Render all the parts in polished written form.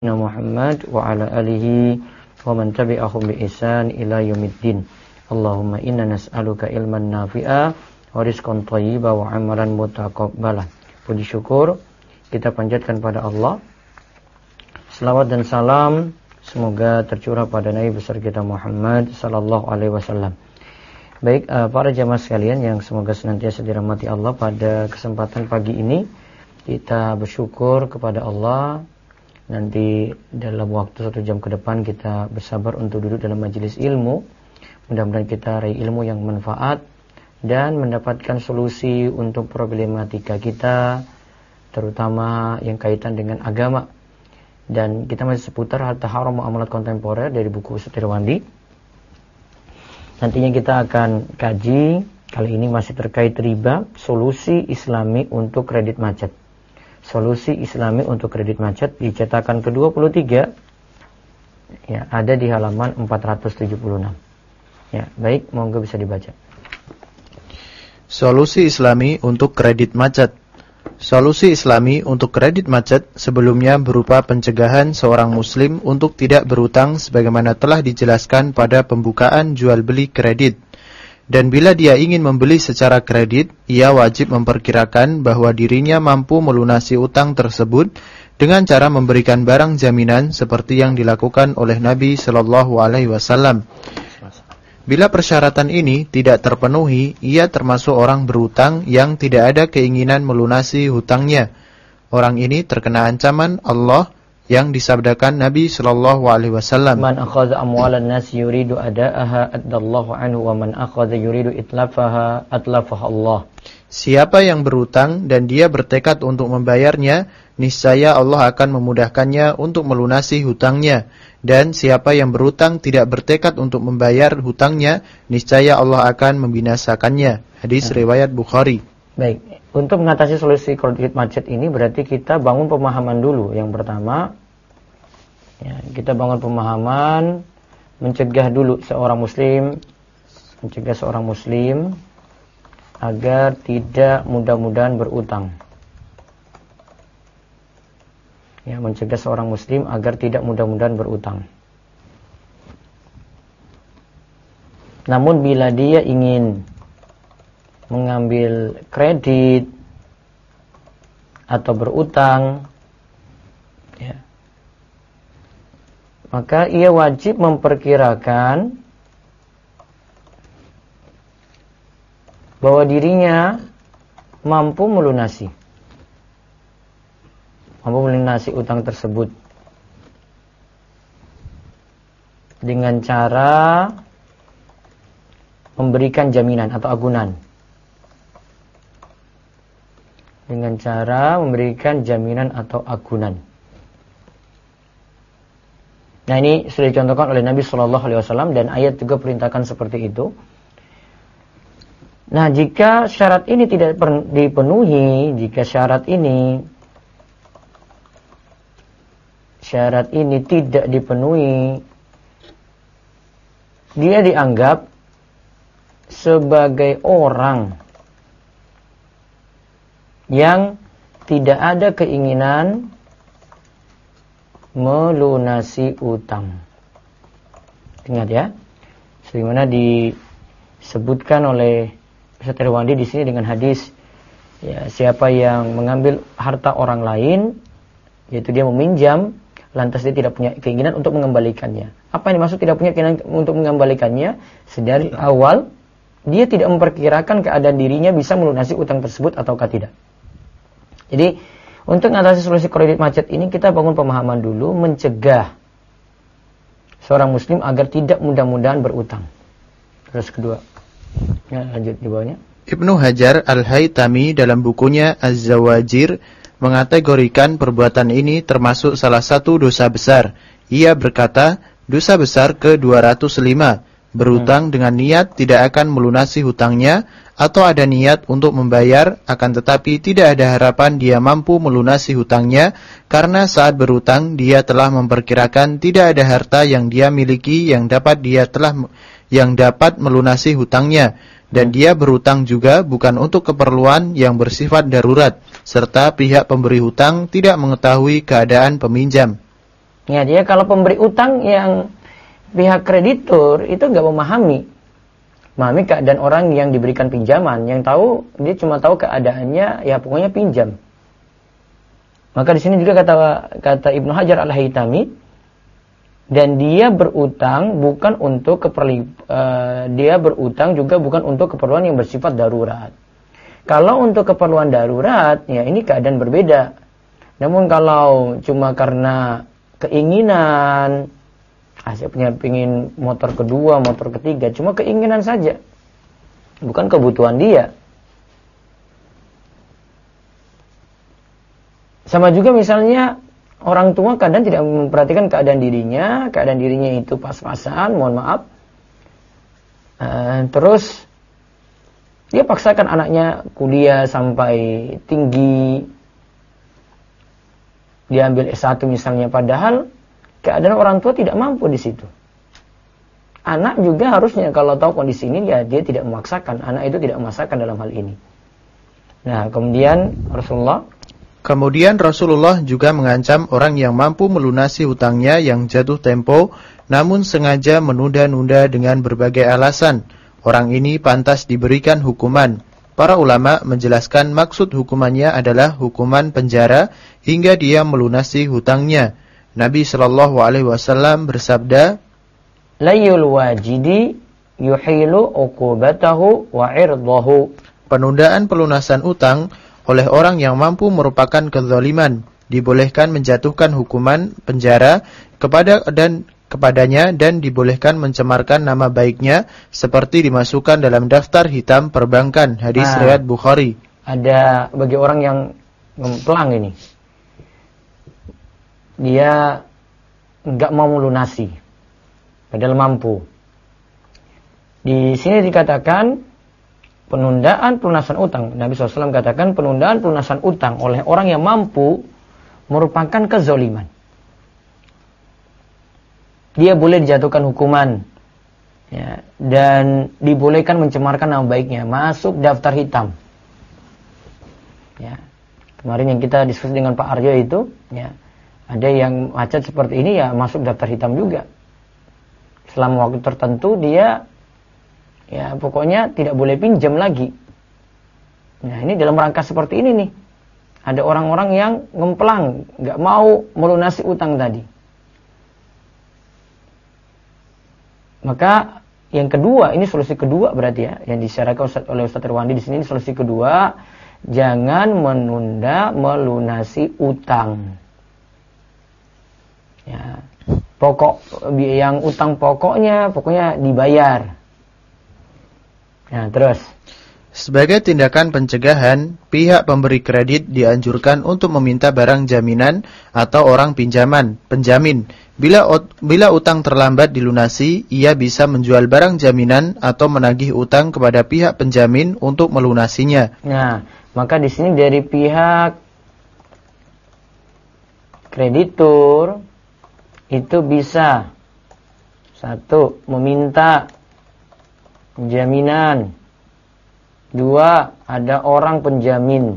Muhammad wa ala alihi wa man tabi'ahum bi ihsan ila yaumiddin. Allahumma inna nas'aluka ilman nafi'a wa rizqan thayyiban wa amalan mutaqabbalan. Puji syukur kita panjatkan pada Allah. Selawat dan salam semoga tercurah pada Nabi besar kita Muhammad sallallahu alaihi wasallam. Baik, para jamaah sekalian yang semoga senantiasa dirahmati Allah, pada kesempatan pagi ini kita bersyukur kepada Allah. Nanti dalam waktu 1 jam ke depan kita bersabar untuk duduk dalam majelis ilmu. Mudah-mudahan kita raih ilmu yang manfaat dan mendapatkan solusi untuk problematika kita, terutama yang kaitan dengan agama. Dan kita masih seputar harta haram muamalat kontemporer dari buku Ustaz Irwandi. Nantinya kita akan kaji, kali ini masih terkait riba, solusi Islami untuk kredit macet. Solusi Islami untuk kredit macet di cetakan ke-23, ya, ada di halaman 476. Ya, baik, monggo bisa dibaca. Solusi Islami untuk kredit macet. Solusi Islami untuk kredit macet sebelumnya berupa pencegahan seorang muslim untuk tidak berutang sebagaimana telah dijelaskan pada pembukaan jual beli kredit. Dan bila dia ingin membeli secara kredit, ia wajib memperkirakan bahwa dirinya mampu melunasi utang tersebut dengan cara memberikan barang jaminan seperti yang dilakukan oleh Nabi Shallallahu Alaihi Wasallam. Bila persyaratan ini tidak terpenuhi, ia termasuk orang berutang yang tidak ada keinginan melunasi hutangnya. Orang ini terkena ancaman Allah yang disabdakan Nabi sallallahu alaihi wasallam, "Man akhadha amwalan nas yuridu ada'aha addallahu anhu wa man akhadha yuridu itlafaha atlafaha Allah." Siapa yang berutang dan dia bertekad untuk membayarnya, niscaya Allah akan memudahkannya untuk melunasi hutangnya. Dan siapa yang berutang tidak bertekad untuk membayar hutangnya, niscaya Allah akan membinasakannya. Hadis riwayat Bukhari. Baik, untuk mengatasi solusi kredit macet ini berarti kita bangun pemahaman dulu. Yang pertama, ya, kita bangun pemahaman, mencegah dulu seorang muslim agar tidak mudah-mudahan berutang. Ya, mencegah seorang muslim agar tidak mudah-mudahan berutang. Namun bila dia ingin mengambil kredit atau berutang, ya, maka ia wajib memperkirakan bahwa dirinya mampu melunasi utang tersebut dengan cara memberikan jaminan atau agunan. Dengan cara memberikan jaminan atau agunan. Nah, ini sudah dicontohkan oleh Nabi Shallallahu Alaihi Wasallam dan ayat juga perintahkan seperti itu. Nah, jika syarat ini tidak dipenuhi, jika syarat ini tidak dipenuhi, dia dianggap sebagai orang yang tidak ada keinginan melunasi utang. Ingat ya, sebagaimana disebutkan oleh Ustaz Irwandi di sini dengan hadis, ya, siapa yang mengambil harta orang lain, yaitu dia meminjam, lantas dia tidak punya keinginan untuk mengembalikannya. Apa yang dimaksud tidak punya keinginan untuk mengembalikannya? Sedari awal dia tidak memperkirakan keadaan dirinya bisa melunasi utang tersebut ataukah tidak. Jadi untuk mengatasi solusi kredit macet ini kita bangun pemahaman dulu, mencegah seorang muslim agar tidak mudah-mudahan berutang. Terus kedua, ya, lanjut di bawahnya. Ibnu Hajar Al-Haytami dalam bukunya Az-Zawajir mengategorikan perbuatan ini termasuk salah satu dosa besar. Ia berkata, dosa besar ke-205, berutang dengan niat tidak akan melunasi hutangnya, atau ada niat untuk membayar, akan tetapi tidak ada harapan dia mampu melunasi hutangnya, karena saat berutang dia telah memperkirakan tidak ada harta yang dia miliki yang dapat melunasi hutangnya. Dan dia berutang juga bukan untuk keperluan yang bersifat darurat, serta pihak pemberi hutang tidak mengetahui keadaan peminjam. Ya, dia kalau pemberi utang yang pihak kreditur itu nggak memahami keadaan orang yang diberikan pinjaman. Yang tahu, dia cuma tahu keadaannya, ya pokoknya pinjam. Maka di sini juga kata Ibnu Hajar Al-Haytami, dan dia berutang bukan untuk dia berutang juga bukan untuk keperluan yang bersifat darurat. Kalau untuk keperluan darurat, ya ini keadaan berbeda. Namun kalau cuma karena keinginan, saya pengen motor kedua, motor ketiga, cuma keinginan saja, bukan kebutuhan dia. Sama juga misalnya orang tua kadang tidak memperhatikan keadaan dirinya itu pas-pasan, mohon maaf. Terus dia paksakan anaknya kuliah sampai tinggi, dia ambil S1 misalnya, padahal keadaan orang tua tidak mampu di situ. Anak juga harusnya kalau tahu kondisi ini, ya dia tidak memaksakan. Anak itu tidak memaksakan dalam hal ini. Nah, kemudian Rasulullah juga mengancam orang yang mampu melunasi hutangnya yang jatuh tempo, namun sengaja menunda-nunda dengan berbagai alasan. Orang ini pantas diberikan hukuman. Para ulama menjelaskan maksud hukumannya adalah hukuman penjara hingga dia melunasi hutangnya. Nabi SAW bersabda, Layul wajidi yuhilu uqubatahu wa irdahu. Penundaan pelunasan utang oleh orang yang mampu merupakan kezaliman, dibolehkan menjatuhkan hukuman penjara kepadanya dan dibolehkan mencemarkan nama baiknya seperti dimasukkan dalam daftar hitam perbankan. Hadis riwayat Bukhari. Ada bagi orang yang ngemplang ini, dia enggak mau melunasi padahal mampu. Di sini dikatakan penundaan pelunasan utang. Nabi SAW katakan penundaan pelunasan utang oleh orang yang mampu merupakan kezaliman. Dia boleh dijatuhkan hukuman, ya, dan dibolehkan mencemarkan nama baiknya, masuk daftar hitam. Ya. Kemarin yang kita diskusi dengan Pak Arjo itu, ya, ada yang macet seperti ini, ya masuk daftar hitam juga. Selama waktu tertentu dia, ya pokoknya tidak boleh pinjam lagi. Nah, ini dalam rangka seperti ini nih. Ada orang-orang yang ngemplang, nggak mau melunasi utang tadi. Maka yang kedua, ini solusi kedua berarti ya, yang disyaratkan oleh Ustaz Irwandi di sini, solusi kedua, jangan menunda melunasi utang. Ya, yang utang pokoknya dibayar. Nah, terus. Sebagai tindakan pencegahan, pihak pemberi kredit dianjurkan untuk meminta barang jaminan atau orang penjamin. Bila utang terlambat dilunasi, ia bisa menjual barang jaminan atau menagih utang kepada pihak penjamin untuk melunasinya. Nah, maka di sini dari pihak kreditur itu bisa, satu, meminta jaminan. Dua, ada orang penjamin.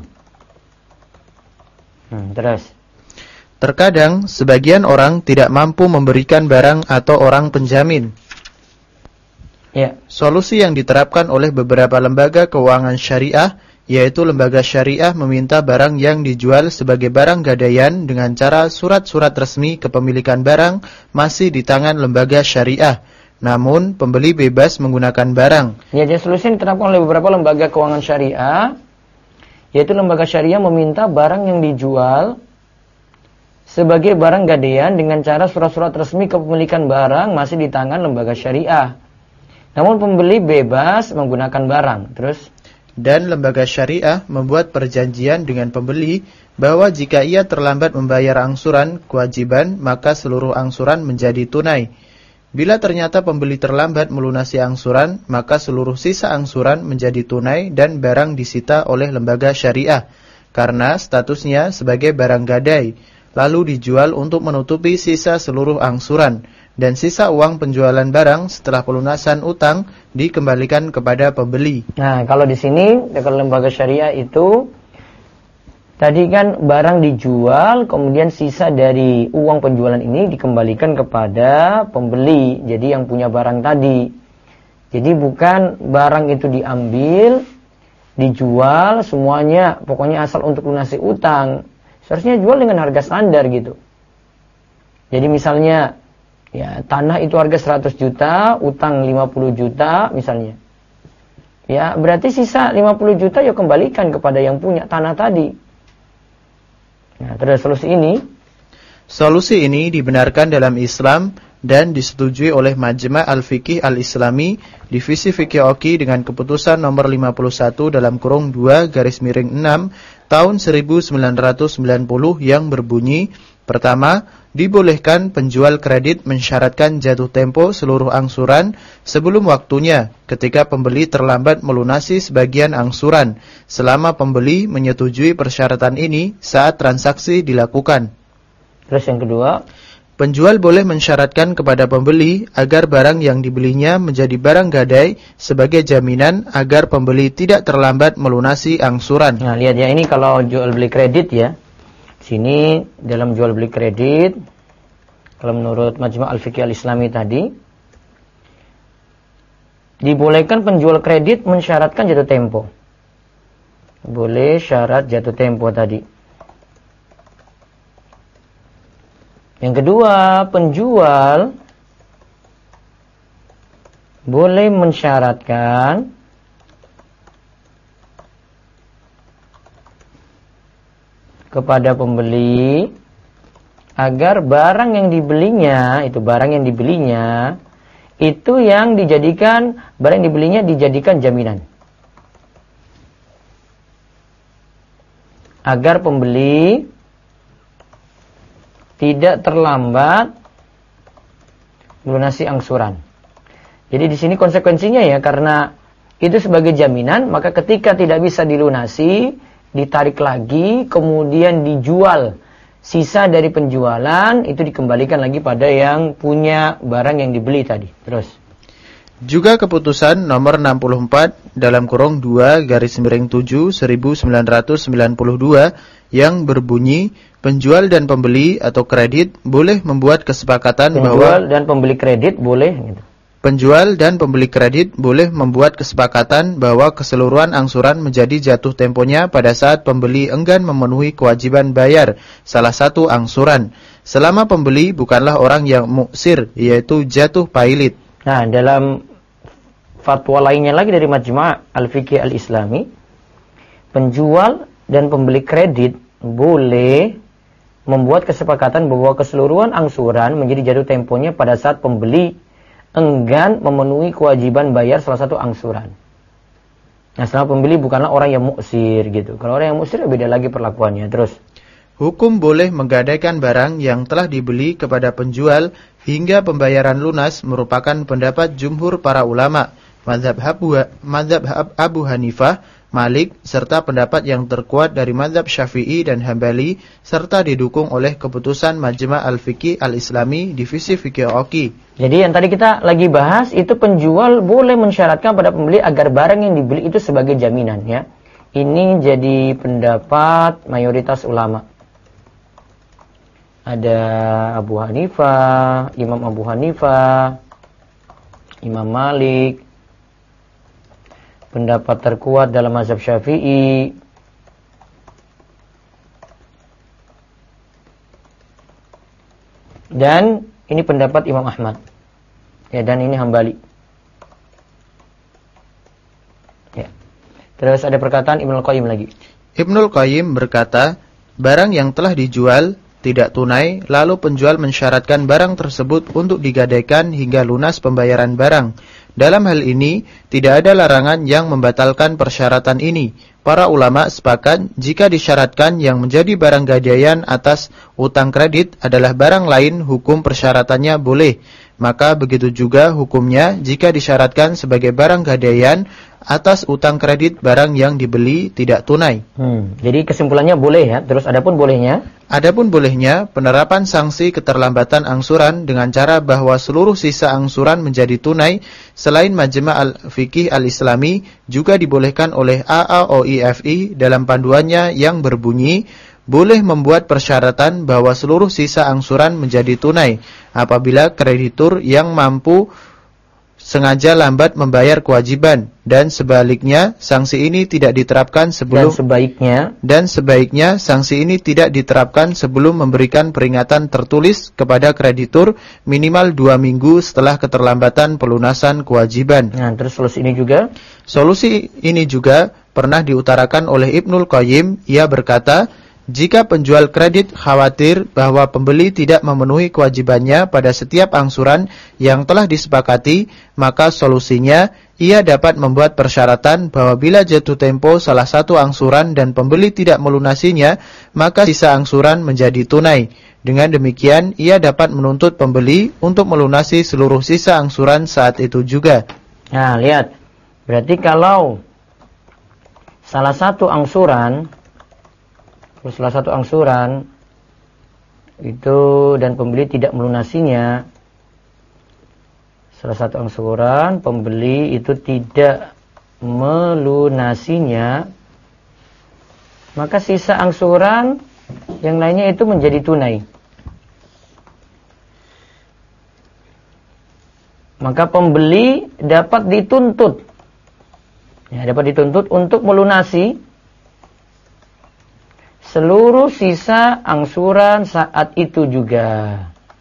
Terus. Terkadang, sebagian orang tidak mampu memberikan barang atau orang penjamin. Ya. Solusi yang diterapkan oleh beberapa lembaga keuangan syariah, yaitu lembaga syariah meminta barang yang dijual sebagai barang gadaian dengan cara surat-surat resmi kepemilikan barang masih di tangan lembaga syariah. Namun, pembeli bebas menggunakan barang. Ya, jadi solusi yang diterapkan oleh beberapa lembaga keuangan syariah, yaitu lembaga syariah meminta barang yang dijual sebagai barang gadaian dengan cara surat-surat resmi kepemilikan barang masih di tangan lembaga syariah. Namun, pembeli bebas menggunakan barang. Terus? Dan lembaga syariah membuat perjanjian dengan pembeli bahwa jika ia terlambat membayar angsuran kewajiban, maka seluruh angsuran menjadi tunai. Bila ternyata pembeli terlambat melunasi angsuran, maka seluruh sisa angsuran menjadi tunai dan barang disita oleh lembaga syariah karena statusnya sebagai barang gadai, lalu dijual untuk menutupi sisa seluruh angsuran, dan sisa uang penjualan barang setelah pelunasan utang dikembalikan kepada pembeli. Nah, kalau di sini kalau lembaga syariah itu Tadi kan barang dijual, kemudian sisa dari uang penjualan ini dikembalikan kepada pembeli. Jadi yang punya barang tadi. Jadi bukan barang itu diambil, dijual semuanya, pokoknya asal untuk lunasi utang. Seharusnya jual dengan harga standar gitu. Jadi misalnya, ya tanah itu harga 100 juta, utang 50 juta misalnya. Ya berarti sisa 50 juta ya kembalikan kepada yang punya tanah tadi. Nah, terus solusi ini dibenarkan dalam Islam dan disetujui oleh Majma' Al-Fiqih Al-Islami Divisi Fikih Oki dengan keputusan nomor 51 dalam kurung 2 garis miring 6 tahun 1990 yang berbunyi, pertama, dibolehkan penjual kredit mensyaratkan jatuh tempo seluruh angsuran sebelum waktunya ketika pembeli terlambat melunasi sebagian angsuran selama pembeli menyetujui persyaratan ini saat transaksi dilakukan. Terus yang kedua, penjual boleh mensyaratkan kepada pembeli agar barang yang dibelinya menjadi barang gadai sebagai jaminan agar pembeli tidak terlambat melunasi angsuran. Nah, lihat ya, ini kalau jual beli kredit ya. Sini dalam jual beli kredit, kalau menurut Majma' Al-Fiqih Al-Islami tadi, dibolehkan penjual kredit mensyaratkan jatuh tempo. Boleh syarat jatuh tempo tadi. Yang kedua, penjual boleh mensyaratkan kepada pembeli agar barang yang dibelinya itu yang dijadikan dijadikan jaminan. Agar pembeli tidak terlambat melunasi angsuran. Jadi di sini konsekuensinya ya, karena itu sebagai jaminan, maka ketika tidak bisa dilunasi, ditarik lagi, kemudian dijual. Sisa dari penjualan itu dikembalikan lagi pada yang punya barang yang dibeli tadi. Terus. Juga keputusan nomor 64 dalam kurung 2 garis miring 7 1992 yang berbunyi, penjual dan pembeli atau kredit boleh membuat kesepakatan penjual dan pembeli kredit boleh gitu. Penjual dan pembeli kredit boleh membuat kesepakatan bahwa keseluruhan angsuran menjadi jatuh temponya pada saat pembeli enggan memenuhi kewajiban bayar salah satu angsuran, selama pembeli bukanlah orang yang muksir, yaitu jatuh pailit. Nah, dalam fatwa lainnya lagi dari Majma' Al-Fiqih Al-Islami, penjual dan pembeli kredit boleh membuat kesepakatan bahwa keseluruhan angsuran menjadi jatuh temponya pada saat pembeli enggan memenuhi kewajiban bayar salah satu angsuran. Nah, selama pembeli bukanlah orang yang muksir gitu. Kalau orang yang muksir beda lagi perlakuannya. Terus, hukum boleh menggadaikan barang yang telah dibeli kepada penjual hingga pembayaran lunas merupakan pendapat jumhur para ulama, mazhab Abu Hanifah, Malik, serta pendapat yang terkuat dari mazhab Syafi'i dan Hambali, serta didukung oleh keputusan Majma' Al-Fiqih Al-Islami Divisi Fikih Oki. Jadi yang tadi kita lagi bahas itu penjual boleh mensyaratkan pada pembeli agar barang yang dibeli itu sebagai jaminan ya. Ini jadi pendapat mayoritas ulama. Ada Abu Hanifah, Imam Abu Hanifah, Imam Malik. Pendapat terkuat dalam mazhab Syafi'i. Dan ini pendapat Imam Ahmad. Ya, dan ini Hambali. Ya. Terus ada perkataan Ibnul Qayyim lagi. Ibnul Qayyim berkata, barang yang telah dijual tidak tunai, lalu penjual mensyaratkan barang tersebut untuk digadaikan hingga lunas pembayaran barang. Dalam hal ini, tidak ada larangan yang membatalkan persyaratan ini. Para ulama sepakat jika disyaratkan yang menjadi barang gadaian atas utang kredit adalah barang lain, hukum persyaratannya boleh. Maka begitu juga hukumnya jika disyaratkan sebagai barang gadaian atas utang kredit barang yang dibeli tidak tunai. Jadi kesimpulannya boleh ya. Terus adapun bolehnya? Adapun bolehnya penerapan sanksi keterlambatan angsuran dengan cara bahwa seluruh sisa angsuran menjadi tunai selain Majma' al-Fiqih al-Islami juga dibolehkan oleh AAOIFI dalam panduannya yang berbunyi boleh membuat persyaratan bahwa seluruh sisa angsuran menjadi tunai apabila kreditur yang mampu sengaja lambat membayar kewajiban dan sebaliknya sanksi ini tidak diterapkan sebelum dan sebaiknya sanksi ini tidak diterapkan sebelum memberikan peringatan tertulis kepada kreditur minimal 2 minggu setelah keterlambatan pelunasan kewajiban. Nah, terus solusi ini juga pernah diutarakan oleh Ibnul Qayyim. Ia berkata, jika penjual kredit khawatir bahwa pembeli tidak memenuhi kewajibannya pada setiap angsuran yang telah disepakati, maka solusinya ia dapat membuat persyaratan bahwa bila jatuh tempo salah satu angsuran dan pembeli tidak melunasinya, maka sisa angsuran menjadi tunai. Dengan demikian, ia dapat menuntut pembeli untuk melunasi seluruh sisa angsuran saat itu juga. Nah, lihat. Berarti kalau salah satu angsuran itu dan pembeli tidak melunasinya, salah satu angsuran pembeli itu tidak melunasinya, maka sisa angsuran yang lainnya itu menjadi tunai. Maka pembeli dapat dituntut untuk melunasi seluruh sisa angsuran saat itu juga.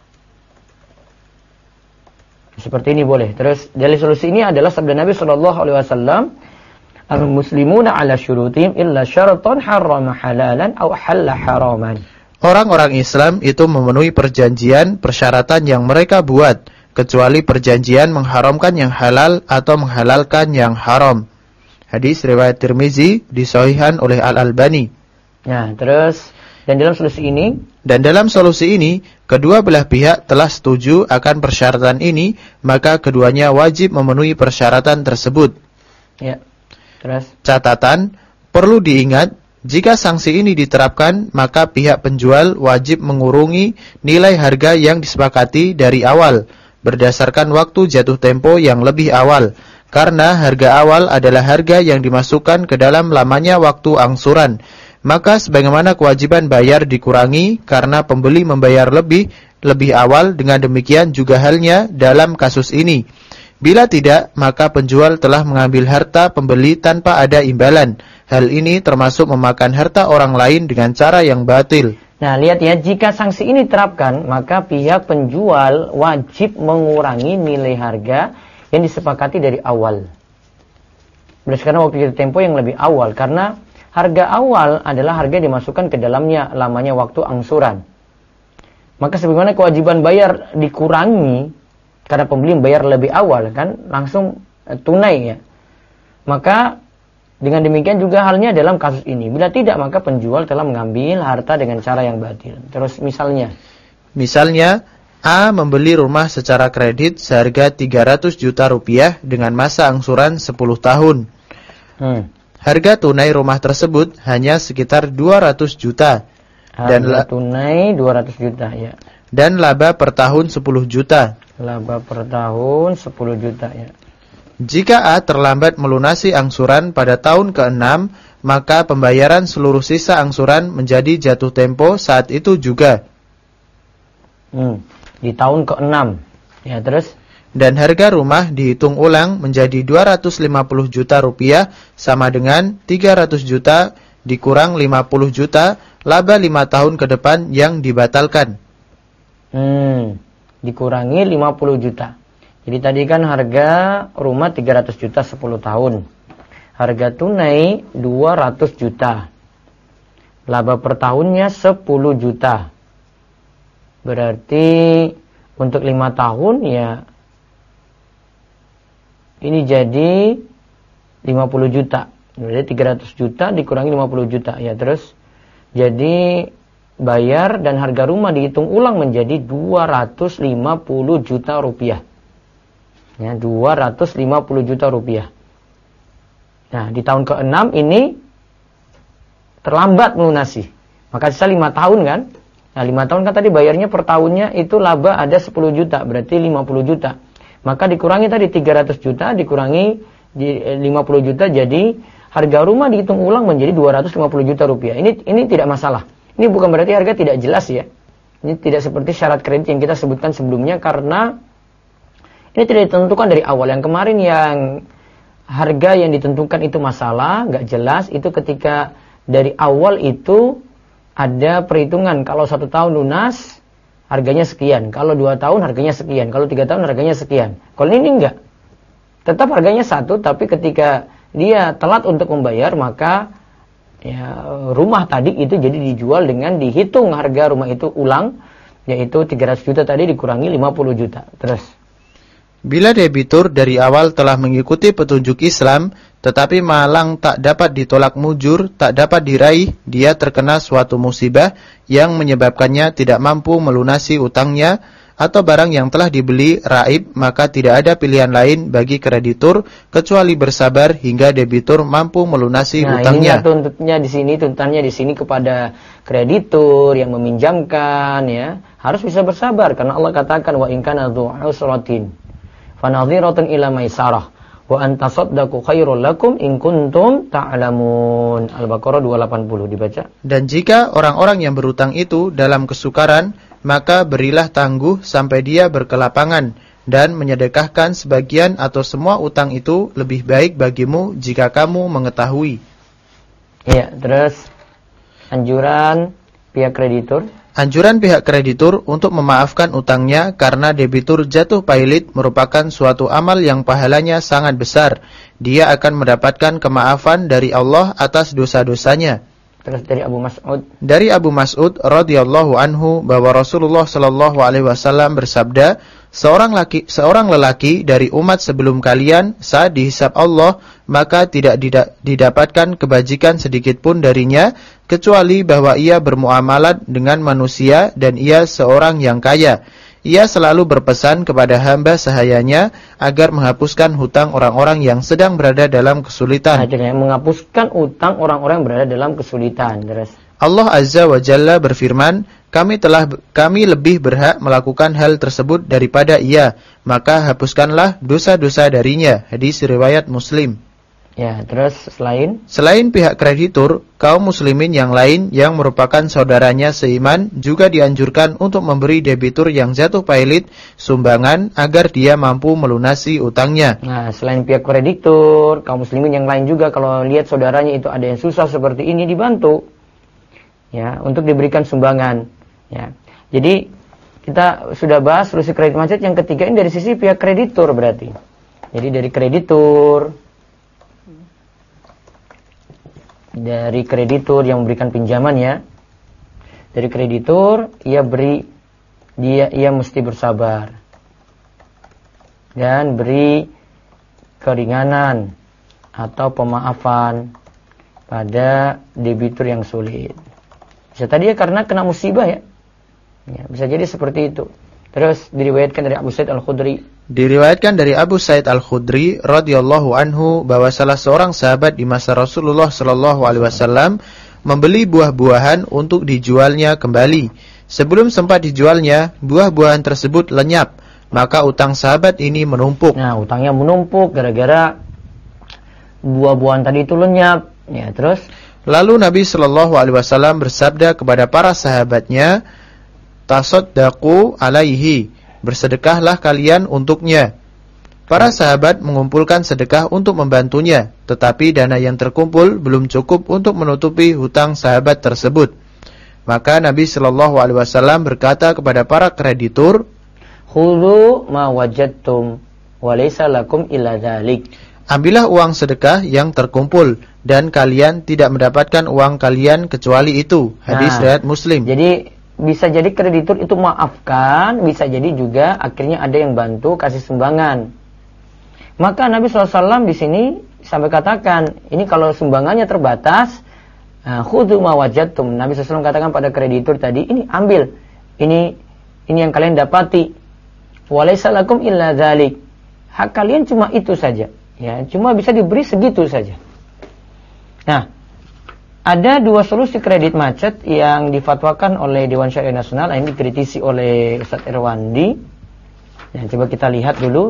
Seperti ini boleh. Terus dari solusi ini adalah sabda Nabi sallallahu alaihi wasallam, "Al-muslimuna 'ala syurutihim illa syaratan harrama halalan aw halala haraman." Orang-orang Islam itu memenuhi persyaratan yang mereka buat, kecuali perjanjian mengharamkan yang halal atau menghalalkan yang haram. Hadis riwayat Tirmizi disahihkan oleh Al-Albani. Nah, terus dan dalam solusi ini kedua belah pihak telah setuju akan persyaratan ini, maka keduanya wajib memenuhi persyaratan tersebut. Ya. Terus catatan, perlu diingat jika sanksi ini diterapkan, maka pihak penjual wajib mengurungi nilai harga yang disepakati dari awal berdasarkan waktu jatuh tempo yang lebih awal, karena harga awal adalah harga yang dimasukkan ke dalam lamanya waktu angsuran. Maka sebagaimana kewajiban bayar dikurangi karena pembeli membayar lebih awal, dengan demikian juga halnya dalam kasus ini. Bila tidak, maka penjual telah mengambil harta pembeli tanpa ada imbalan. Hal ini termasuk memakan harta orang lain dengan cara yang batil. Nah, lihat ya, jika sanksi ini diterapkan, maka pihak penjual wajib mengurangi nilai harga yang disepakati dari awal. Berdasarkan waktu jatuh tempo yang lebih awal, karena harga awal adalah harga yang dimasukkan ke dalamnya lamanya waktu angsuran. Maka sebagaimana kewajiban bayar dikurangi karena pembeli bayar lebih awal, kan langsung tunai ya. Maka dengan demikian juga halnya dalam kasus ini. Bila tidak, maka penjual telah mengambil harta dengan cara yang batil. Terus misalnya A membeli rumah secara kredit seharga 300 juta rupiah dengan masa angsuran 10 tahun. Harga tunai rumah tersebut hanya sekitar 200 juta. Harga tunai 200 juta ya. Dan laba per tahun 10 juta. Laba per tahun 10 juta ya. Jika A terlambat melunasi angsuran pada tahun ke-6, maka pembayaran seluruh sisa angsuran menjadi jatuh tempo saat itu juga. Di tahun ke-6. Ya, terus? Dan harga rumah dihitung ulang menjadi 250 juta rupiah sama dengan 300 juta dikurang 50 juta laba 5 tahun ke depan yang dibatalkan. Dikurangi 50 juta. Jadi tadi kan harga rumah 300 juta 10 tahun. Harga tunai 200 juta. Laba per tahunnya 10 juta. Berarti untuk 5 tahun ya ini jadi 50 juta. Berarti 300 juta dikurangi 50 juta. Ya, terus jadi bayar dan harga rumah dihitung ulang menjadi 250 juta rupiah. Ya, 250 juta rupiah. Nah, di tahun ke-6 ini terlambat melunasi. Maka sisa 5 tahun kan? Nah, 5 tahun kan tadi bayarnya per tahunnya itu laba ada 10 juta, berarti 50 juta. Maka dikurangi tadi 300 juta, dikurangi 50 juta, jadi harga rumah dihitung ulang menjadi 250 juta rupiah. Ini tidak masalah. Ini bukan berarti harga tidak jelas ya. Ini tidak seperti syarat kredit yang kita sebutkan sebelumnya, karena ini tidak ditentukan dari awal. Yang kemarin yang harga yang ditentukan itu masalah, nggak jelas, itu ketika dari awal itu ada perhitungan. Kalau 1 tahun lunas, harganya sekian. Kalau 2 tahun, harganya sekian. Kalau 3 tahun, harganya sekian. Kalau ini enggak. Tetap harganya 1, tapi ketika dia telat untuk membayar, maka ya, rumah tadi itu jadi dijual dengan dihitung harga rumah itu ulang, yaitu 300 juta tadi dikurangi 50 juta. Terus. Bila debitur dari awal telah mengikuti petunjuk Islam, tetapi malang tak dapat ditolak mujur, tak dapat diraih, dia terkena suatu musibah yang menyebabkannya tidak mampu melunasi utangnya, atau barang yang telah dibeli raib, maka tidak ada pilihan lain bagi kreditur kecuali bersabar hingga debitur mampu melunasi utangnya. Nah, tuntutannya di sini kepada kreditur yang meminjamkan, ya, harus bisa bersabar, karena Allah katakan wa in kana dzu usratin fanadhiratun ila maisarah wa an tasaddaqu khairul lakum in kuntum ta'lamun. Al-Baqarah 280 dibaca. Dan jika orang-orang yang berutang itu dalam kesukaran, maka berilah tangguh sampai dia berkelapangan, dan menyedekahkan sebagian atau semua utang itu lebih baik bagimu jika kamu mengetahui. Iya, terus anjuran pihak kreditur. Anjuran pihak kreditur untuk memaafkan utangnya karena debitur jatuh pailit merupakan suatu amal yang pahalanya sangat besar. Dia akan mendapatkan kemaafan dari Allah atas dosa-dosanya. Terus dari Abu Mas'ud. Dari Abu Mas'ud radhiyallahu anhu bahwa Rasulullah sallallahu alaihi wasallam bersabda, seorang lelaki dari umat sebelum kalian saat dihisab Allah, maka tidak didapatkan kebajikan sedikit pun darinya, kecuali bahwa ia bermuamalat dengan manusia dan ia seorang yang kaya. Ia selalu berpesan kepada hamba sahayanya agar menghapuskan hutang orang-orang yang sedang berada dalam kesulitan. Nah, menghapuskan utang orang-orang yang berada dalam kesulitan. Terus Allah Azza wa Jalla berfirman, kami lebih berhak melakukan hal tersebut daripada ia, maka hapuskanlah dosa-dosa darinya. Hadis riwayat Muslim. Ya, terus selain pihak kreditur, kaum muslimin yang lain yang merupakan saudaranya seiman juga dianjurkan untuk memberi debitur yang jatuh pailit sumbangan agar dia mampu melunasi utangnya. Nah, selain pihak kreditur, kaum muslimin yang lain juga kalau lihat saudaranya itu ada yang susah seperti ini, dibantu. Ya, untuk diberikan sumbangan. Ya. Jadi kita sudah bahas solusi kredit macet yang ketiga ini dari sisi pihak kreditur berarti. Jadi dari kreditur yang memberikan pinjaman ya. Dari kreditur ia mesti bersabar dan beri keringanan atau pemaafan pada debitur yang sulit. Bisa tadi ya karena kena musibah ya. Bisa jadi seperti itu. Terus diriwayatkan dari Abu Sa'id Al-Khudri. Diriwayatkan dari Abu Sa'id Al-Khudri radhiyallahu anhu bahwa salah seorang sahabat di masa Rasulullah sallallahu alaihi wasallam membeli buah-buahan untuk dijualnya kembali. Sebelum sempat dijualnya, buah-buahan tersebut lenyap, maka utang sahabat ini menumpuk. Nah, utangnya menumpuk gara-gara buah-buahan tadi itu lenyap. Ya, terus lalu Nabi sallallahu alaihi wasallam bersabda kepada para sahabatnya, "Tasaddaqu alaihi." Bersedekahlah kalian untuknya. Para sahabat mengumpulkan sedekah untuk membantunya, tetapi dana yang terkumpul belum cukup untuk menutupi hutang sahabat tersebut. Maka Nabi sallallahu alaihi wasallam berkata kepada para kreditur, "Khudhu ma wajadtum wa laysa lakum illa dzalik." Ambillah uang sedekah yang terkumpul dan kalian tidak mendapatkan uang kalian kecuali itu. Hadis riwayat Muslim. Jadi bisa jadi kreditur itu maafkan, bisa jadi juga akhirnya ada yang bantu kasih sumbangan. Maka Nabi SAW di sini sampai katakan, ini kalau sumbangannya terbatas, Khudhu ma wajadtum. Nabi SAW katakan pada kreditur tadi, ini ambil. Ini yang kalian dapati. Walaysa lakum illa dzalik. Hak kalian cuma itu saja. Ya, cuma bisa diberi segitu saja. Nah, ada dua solusi kredit macet yang difatwakan oleh Dewan Syariah Nasional. Ini dikritisi oleh Ustaz Irwandi. Nah, coba kita lihat dulu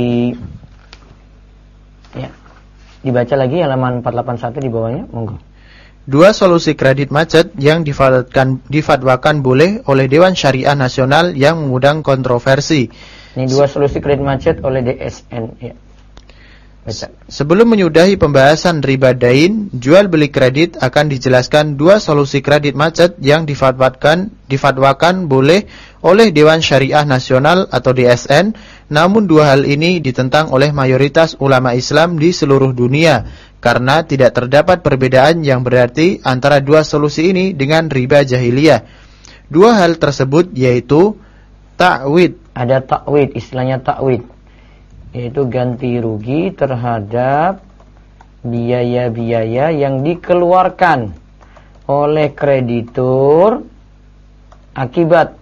dibaca lagi halaman 481 di bawahnya, monggo. Dua solusi kredit macet yang difatwakan boleh oleh Dewan Syariah Nasional yang mengundang kontroversi. Ini dua solusi kredit macet oleh DSN, ya. Baca. Sebelum menyudahi pembahasan riba dain, jual beli kredit, akan dijelaskan dua solusi kredit macet yang difatwakan boleh oleh Dewan Syariah Nasional atau DSN. Namun dua hal ini ditentang oleh mayoritas ulama Islam di seluruh dunia karena tidak terdapat perbedaan yang berarti antara dua solusi ini dengan riba jahiliyah. Dua hal tersebut yaitu ta'wid. Ada ta'wid, istilahnya ta'wid, yaitu ganti rugi terhadap biaya-biaya yang dikeluarkan oleh kreditur akibat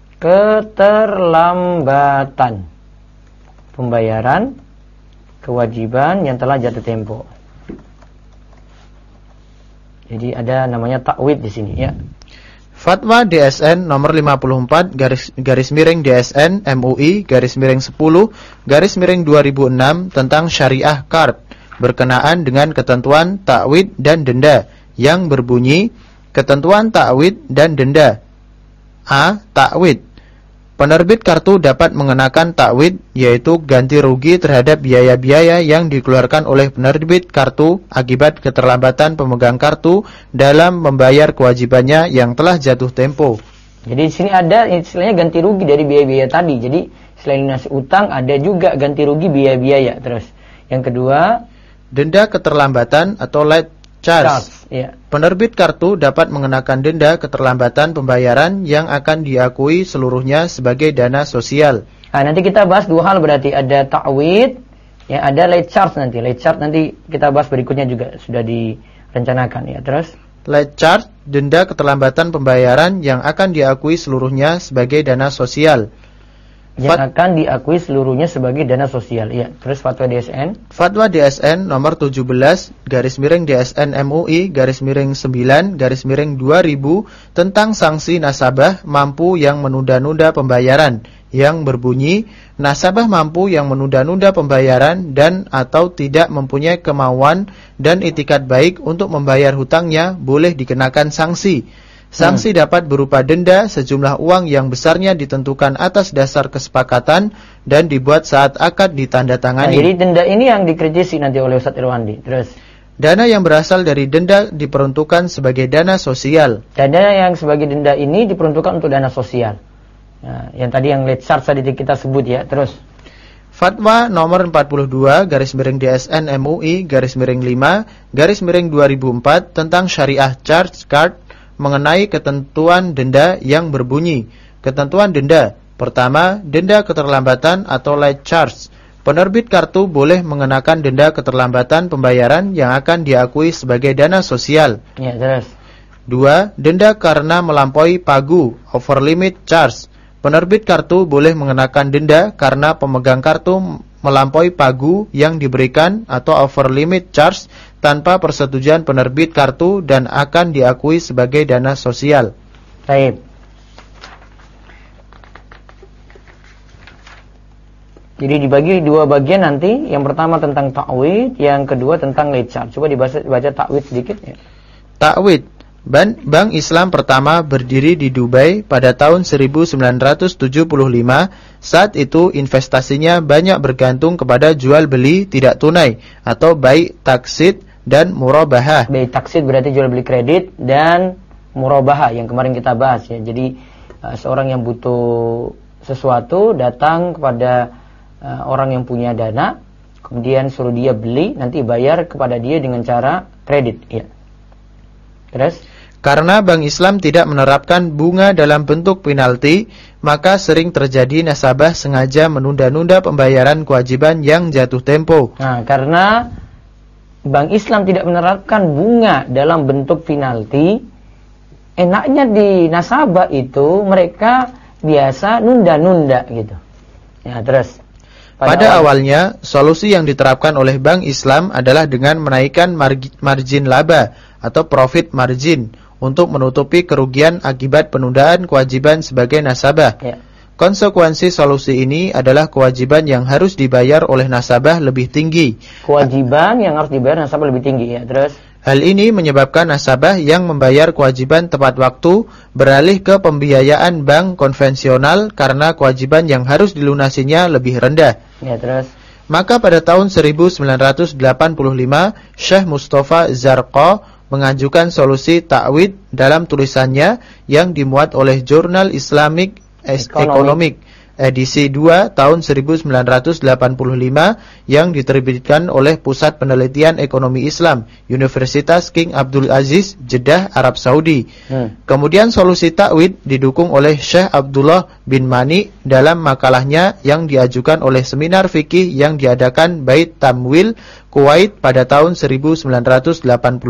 keterlambatan pembayaran kewajiban yang telah jatuh tempo. Jadi ada namanya ta'wid di sini, ya. Fatwa DSN nomor 54 garis miring DSN MUI garis miring 10 garis miring 2006 tentang syariah card berkenaan dengan ketentuan ta'wid dan denda yang berbunyi ketentuan ta'wid dan denda. A. Ta'wid. Penerbit kartu dapat mengenakan ta'wid, yaitu ganti rugi terhadap biaya-biaya yang dikeluarkan oleh penerbit kartu akibat keterlambatan pemegang kartu dalam membayar kewajibannya yang telah jatuh tempo. Jadi di sini ada istilahnya ganti rugi dari biaya-biaya tadi. Jadi selain lunasi utang ada juga ganti rugi biaya-biaya. Terus yang kedua, denda keterlambatan atau late charge. Ya. Penerbit kartu dapat mengenakan denda keterlambatan pembayaran yang akan diakui seluruhnya sebagai dana sosial. Nah, nanti kita bahas dua hal berarti, ada ta'wid, ya, ada late charge nanti. Late charge nanti kita bahas berikutnya juga sudah direncanakan, ya. Terus late charge, denda keterlambatan pembayaran yang akan diakui seluruhnya sebagai dana sosial. Yang akan diakui seluruhnya sebagai dana sosial, ya. Terus fatwa DSN. Fatwa DSN nomor 17 garis miring DSN MUI garis miring 9 garis miring 2000 tentang sanksi nasabah mampu yang menunda-nunda pembayaran yang berbunyi nasabah mampu yang menunda-nunda pembayaran dan atau tidak mempunyai kemauan dan itikat baik untuk membayar hutangnya boleh dikenakan sanksi. Sanksi dapat berupa denda sejumlah uang yang besarnya ditentukan atas dasar kesepakatan dan dibuat saat akad ditandatangani. Nah, jadi denda ini yang dikritisi nanti oleh Ustaz Irwandi. Terus dana yang berasal dari denda diperuntukkan sebagai dana sosial. Dana yang sebagai denda ini diperuntukkan untuk dana sosial. Nah, yang tadi yang late charge tadi kita sebut, ya. Terus Fatwa nomor 42 garis miring DSN MUI garis miring 5 garis miring 2004 tentang syariah charge card mengenai ketentuan denda yang berbunyi. Ketentuan denda. Pertama, denda keterlambatan atau late charge. Penerbit kartu boleh mengenakan denda keterlambatan pembayaran yang akan diakui sebagai dana sosial. Ya, terus. 2. Denda karena melampaui pagu, over limit charge. Penerbit kartu boleh mengenakan denda karena pemegang kartu melampaui pagu yang diberikan atau over limit charge tanpa persetujuan penerbit kartu dan akan diakui sebagai dana sosial. Baik. Jadi dibagi dua bagian nanti. Yang pertama tentang ta'wid, yang kedua tentang late charge. Coba dibaca ta'wid sedikit, ya. Ta'wid. Bank Islam pertama berdiri di Dubai pada tahun 1975. Saat itu investasinya banyak bergantung kepada jual beli tidak tunai atau bai taksid dan murabahah. Bai taksid berarti jual beli kredit, dan murabahah yang kemarin kita bahas, ya. Jadi seorang yang butuh sesuatu datang kepada orang yang punya dana, kemudian suruh dia beli, nanti bayar kepada dia dengan cara kredit, ya. Terus, karena Bank Islam tidak menerapkan bunga dalam bentuk penalti, maka sering terjadi nasabah sengaja menunda-nunda pembayaran kewajiban yang jatuh tempo. Nah, karena Bank Islam tidak menerapkan bunga dalam bentuk penalti, enaknya di nasabah itu mereka biasa nunda-nunda gitu. Ya, terus pada awalnya solusi yang diterapkan oleh Bank Islam adalah dengan menaikkan margin laba atau profit margin untuk menutupi kerugian akibat penundaan kewajiban sebagai nasabah. Ya. Konsekuensi solusi ini adalah kewajiban yang harus dibayar oleh nasabah lebih tinggi. Kewajiban yang harus dibayar nasabah lebih tinggi, ya. Terus hal ini menyebabkan nasabah yang membayar kewajiban tepat waktu beralih ke pembiayaan bank konvensional karena kewajiban yang harus dilunasinya lebih rendah. Ya, terus Maka pada tahun 1985, Syekh Mustafa Zarqa mengajukan solusi ta'wid dalam tulisannya yang dimuat oleh Jurnal Islamic Economic edisi 2 tahun 1985 yang diterbitkan oleh Pusat Penelitian Ekonomi Islam Universitas King Abdul Aziz, Jeddah, Arab Saudi. Kemudian solusi ta'wid didukung oleh Syekh Abdullah bin Mani dalam makalahnya yang diajukan oleh seminar fikih yang diadakan Bait Tamwil Kuwait pada tahun 1985,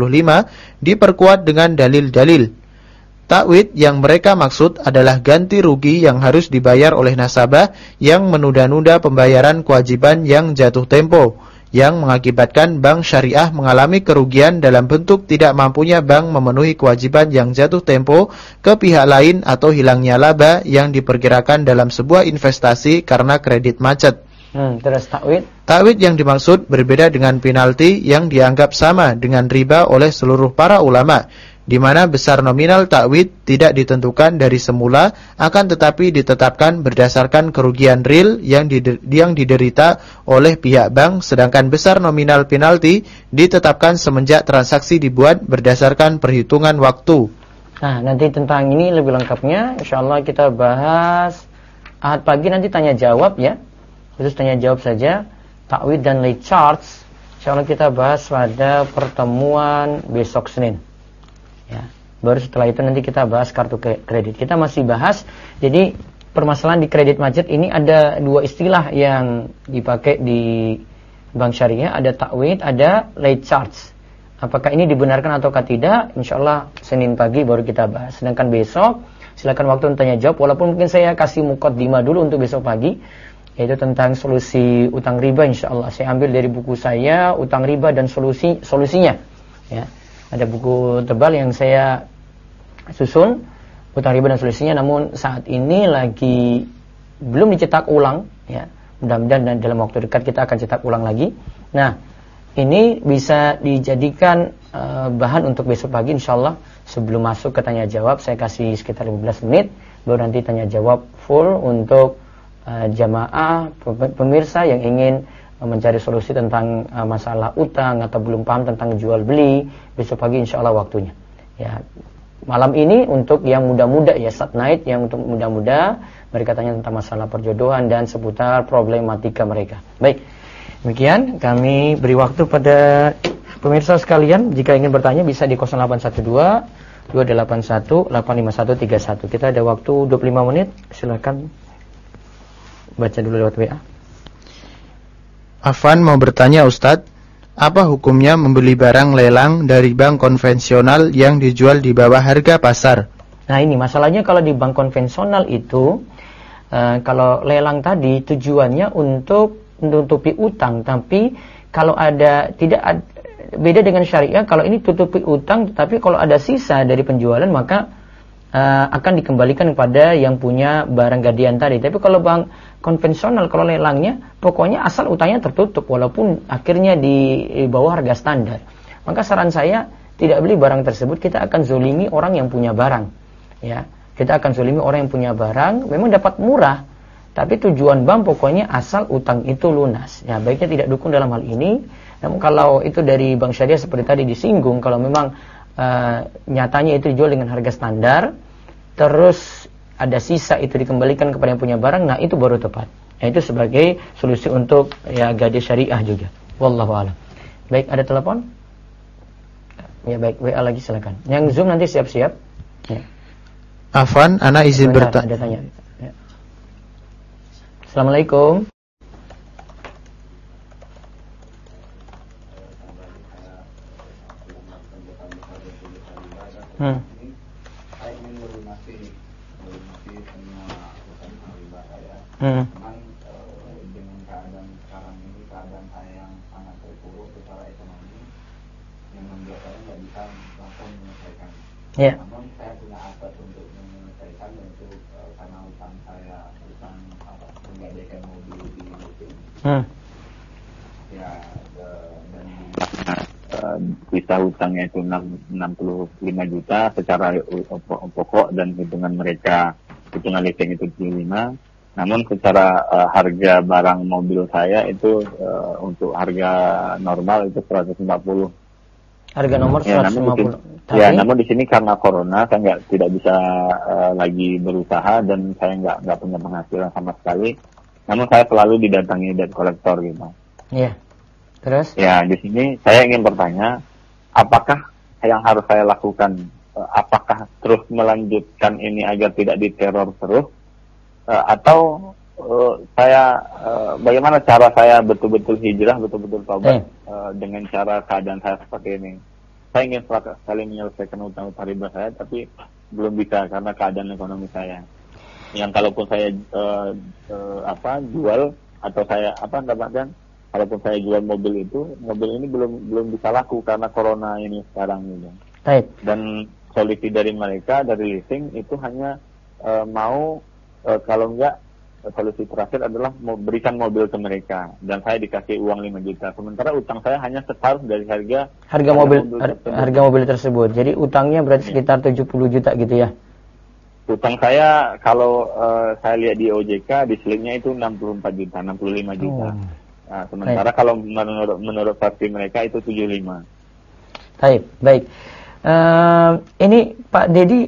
diperkuat dengan dalil-dalil. Ta'wid yang mereka maksud adalah ganti rugi yang harus dibayar oleh nasabah yang menunda-nunda pembayaran kewajiban yang jatuh tempo, yang mengakibatkan bank syariah mengalami kerugian dalam bentuk tidak mampunya bank memenuhi kewajiban yang jatuh tempo ke pihak lain atau hilangnya laba yang diperkirakan dalam sebuah investasi karena kredit macet. Terus ta'wid? Ta'wid yang dimaksud berbeda dengan penalti yang dianggap sama dengan riba oleh seluruh para ulama, di mana besar nominal ta'wid tidak ditentukan dari semula, akan tetapi ditetapkan berdasarkan kerugian real yang diderita oleh pihak bank, sedangkan besar nominal penalti ditetapkan semenjak transaksi dibuat berdasarkan perhitungan waktu. Nah, nanti tentang ini lebih lengkapnya insyaallah kita bahas Ahad pagi, nanti tanya jawab ya. Khusus tanya jawab saja, ta'wid dan late charge. Insyaallah kita bahas pada pertemuan besok Senin. Ya, baru setelah itu nanti kita bahas kartu kredit. Kita masih bahas, jadi permasalahan di kredit macet ini ada dua istilah yang dipakai di bank syariah, ada ta'wid, ada late charge. Apakah ini dibenarkan ataukah tidak? Insyaallah Senin pagi baru kita bahas. Sedangkan besok silakan waktu untuk tanya jawab, walaupun mungkin saya kasih muqaddimah dulu untuk besok pagi, yaitu tentang solusi utang riba. Insyaallah saya ambil dari buku saya, Utang Riba dan Solusinya. Ya. Ada buku tebal yang saya susun, Utang Riba dan Solusinya, namun saat ini lagi belum dicetak ulang ya. Mudah-mudahan dalam waktu dekat kita akan cetak ulang lagi. Nah, ini bisa dijadikan bahan untuk besok pagi insyaallah. Sebelum masuk ke tanya jawab saya kasih sekitar 15 menit, baru nanti tanya jawab full untuk jamaah pemirsa yang ingin mencari solusi tentang masalah utang atau belum paham tentang jual beli. Besok pagi insyaallah waktunya. Ya, malam ini untuk yang muda-muda ya, Sat Night yang untuk muda-muda, mereka tanya tentang masalah perjodohan dan seputar problematika mereka. Baik, demikian kami beri waktu pada pemirsa sekalian, jika ingin bertanya bisa di 0812 281 85131. Kita ada waktu 25 menit, silakan baca dulu lewat WA. Afan mau bertanya Ustadz, apa hukumnya membeli barang lelang dari bank konvensional yang dijual di bawah harga pasar? Nah ini masalahnya, kalau di bank konvensional itu kalau lelang tadi tujuannya untuk menutupi utang, tapi kalau ada beda dengan syariah, kalau ini tutupi utang, tapi kalau ada sisa dari penjualan maka akan dikembalikan kepada yang punya barang gadian tadi. Tapi kalau bank konvensional, kalau lelangnya pokoknya asal utangnya tertutup walaupun akhirnya di bawah harga standar, maka saran saya tidak beli barang tersebut. Kita akan zolimi orang yang punya barang ya, kita akan zolimi orang yang punya barang. Memang dapat murah, tapi tujuan bank pokoknya asal utang itu lunas ya. Baiknya tidak dukung dalam hal ini. Namun kalau itu dari bank syariah seperti tadi disinggung, kalau memang nyatanya itu dijual dengan harga standar, terus ada sisa itu dikembalikan kepada yang punya barang, nah itu baru tepat. Nah, itu sebagai solusi untuk ya gadis syariah juga. Wallahu a'lam. Baik, ada telepon? Ya baik, WA lagi silakan. Yang Zoom nanti siap-siap. Ya. Afwan, ana izin bertanya. Ada tanya. Ya. Assalamualaikum. bisa langsung menyelesaikan. Ya. Namun saya punya aset untuk menyelesaikan, yaitu karena utang menggadaikan mobil di leasing. Ya, dan sisa hutangnya itu 65 juta secara pokok, dan hitungan leasing itu 75. Namun secara harga barang mobil saya itu untuk harga normal itu 140. Harga nomor 150. Namun di sini karena corona saya tidak bisa lagi berusaha, dan saya nggak punya penghasilan sama sekali. Namun saya selalu didatangi debt collector gitu. Iya. Terus? Ya, di sini saya ingin bertanya, apakah yang harus saya lakukan? Apakah terus melanjutkan ini agar tidak diteror terus? Atau bagaimana cara saya betul-betul hijrah, betul-betul taubat dengan cara keadaan saya seperti ini? Saya ingin sekali menyelesaikan utang-utang riba saya, tapi belum bisa karena keadaan ekonomi saya. Yang kalaupun saya jual, atau saya kalaupun saya jual mobil ini belum bisa laku karena corona ini sekarang gitu. Dan solusi dari mereka dari leasing itu hanya mau kalau enggak, solusi terakhir adalah memberikan mobil ke mereka, dan saya dikasih uang 5 juta. Sementara utang saya hanya separuh dari harga mobil tersebut. Jadi utangnya berarti sekitar 70 juta gitu ya. Utang saya kalau saya lihat di OJK di slipnya itu 65 juta. Nah, sementara kalau menurut versi mereka itu 75. Baik. Ini Pak Dedi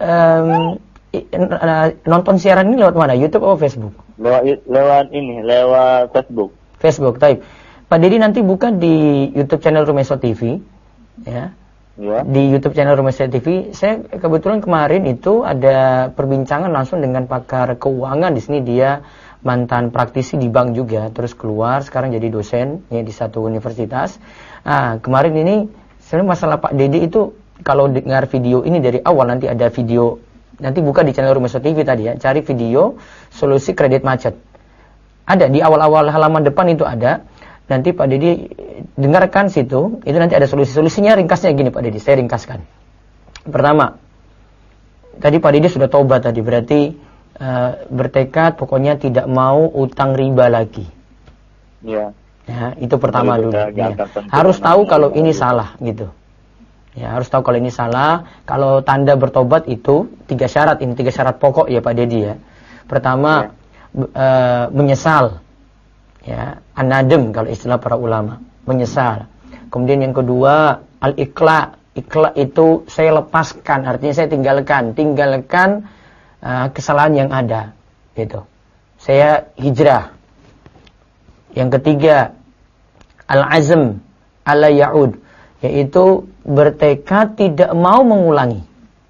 nonton siaran ini lewat mana? YouTube atau Facebook? Lewat Facebook. Facebook, Pak Dedi nanti buka di YouTube channel Rumeso TV, ya. Di YouTube channel Rumeso TV, saya kebetulan kemarin itu ada perbincangan langsung dengan pakar keuangan. Di sini dia mantan praktisi di bank juga, terus keluar sekarang jadi dosen ya di satu universitas. Kemarin ini sebenarnya masalah Pak Dedi itu, kalau dengar video ini dari awal, nanti ada video. Nanti buka di channel Rumeso TV tadi ya, cari video solusi kredit macet. Ada di awal-awal halaman depan itu ada. Nanti Pak Dedi dengarkan situ, itu nanti ada solusinya. Ringkasnya gini Pak Dedi, saya ringkaskan. Pertama, tadi Pak Dedi sudah tobat tadi, berarti bertekad pokoknya tidak mau utang riba lagi. Ya. Ya, itu pertama dulu. Ya. Harus tahu kalau ini salah gitu. Ya, harus tahu kalau ini salah. Kalau tanda bertobat itu 3 syarat. Ini 3 syarat pokok ya Pak Dedi ya. Pertama, menyesal. Ya, an-nadem kalau istilah para ulama, menyesal. Kemudian yang kedua, al-iqla. Iqla itu saya lepaskan, artinya saya tinggalkan kesalahan yang ada gitu. Saya hijrah. Yang ketiga, al-azm ala ya'ud, yaitu bertekad tidak mau mengulangi.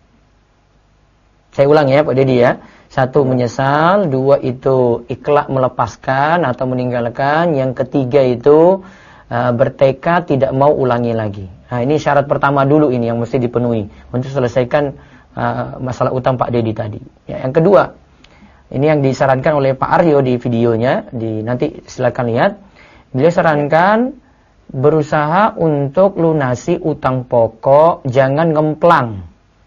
Saya ulang ya Pak Dedi ya. 1 menyesal, 2 itu ikhlas melepaskan atau meninggalkan, yang ketiga itu bertekad tidak mau ulangi lagi. Nah, ini syarat pertama dulu ini yang mesti dipenuhi untuk selesaikan masalah utang Pak Dedi tadi. Ya, yang kedua, ini yang disarankan oleh Pak Aryo di videonya, nanti silakan lihat. Beliau sarankan berusaha untuk lunasi utang pokok, jangan ngemplang.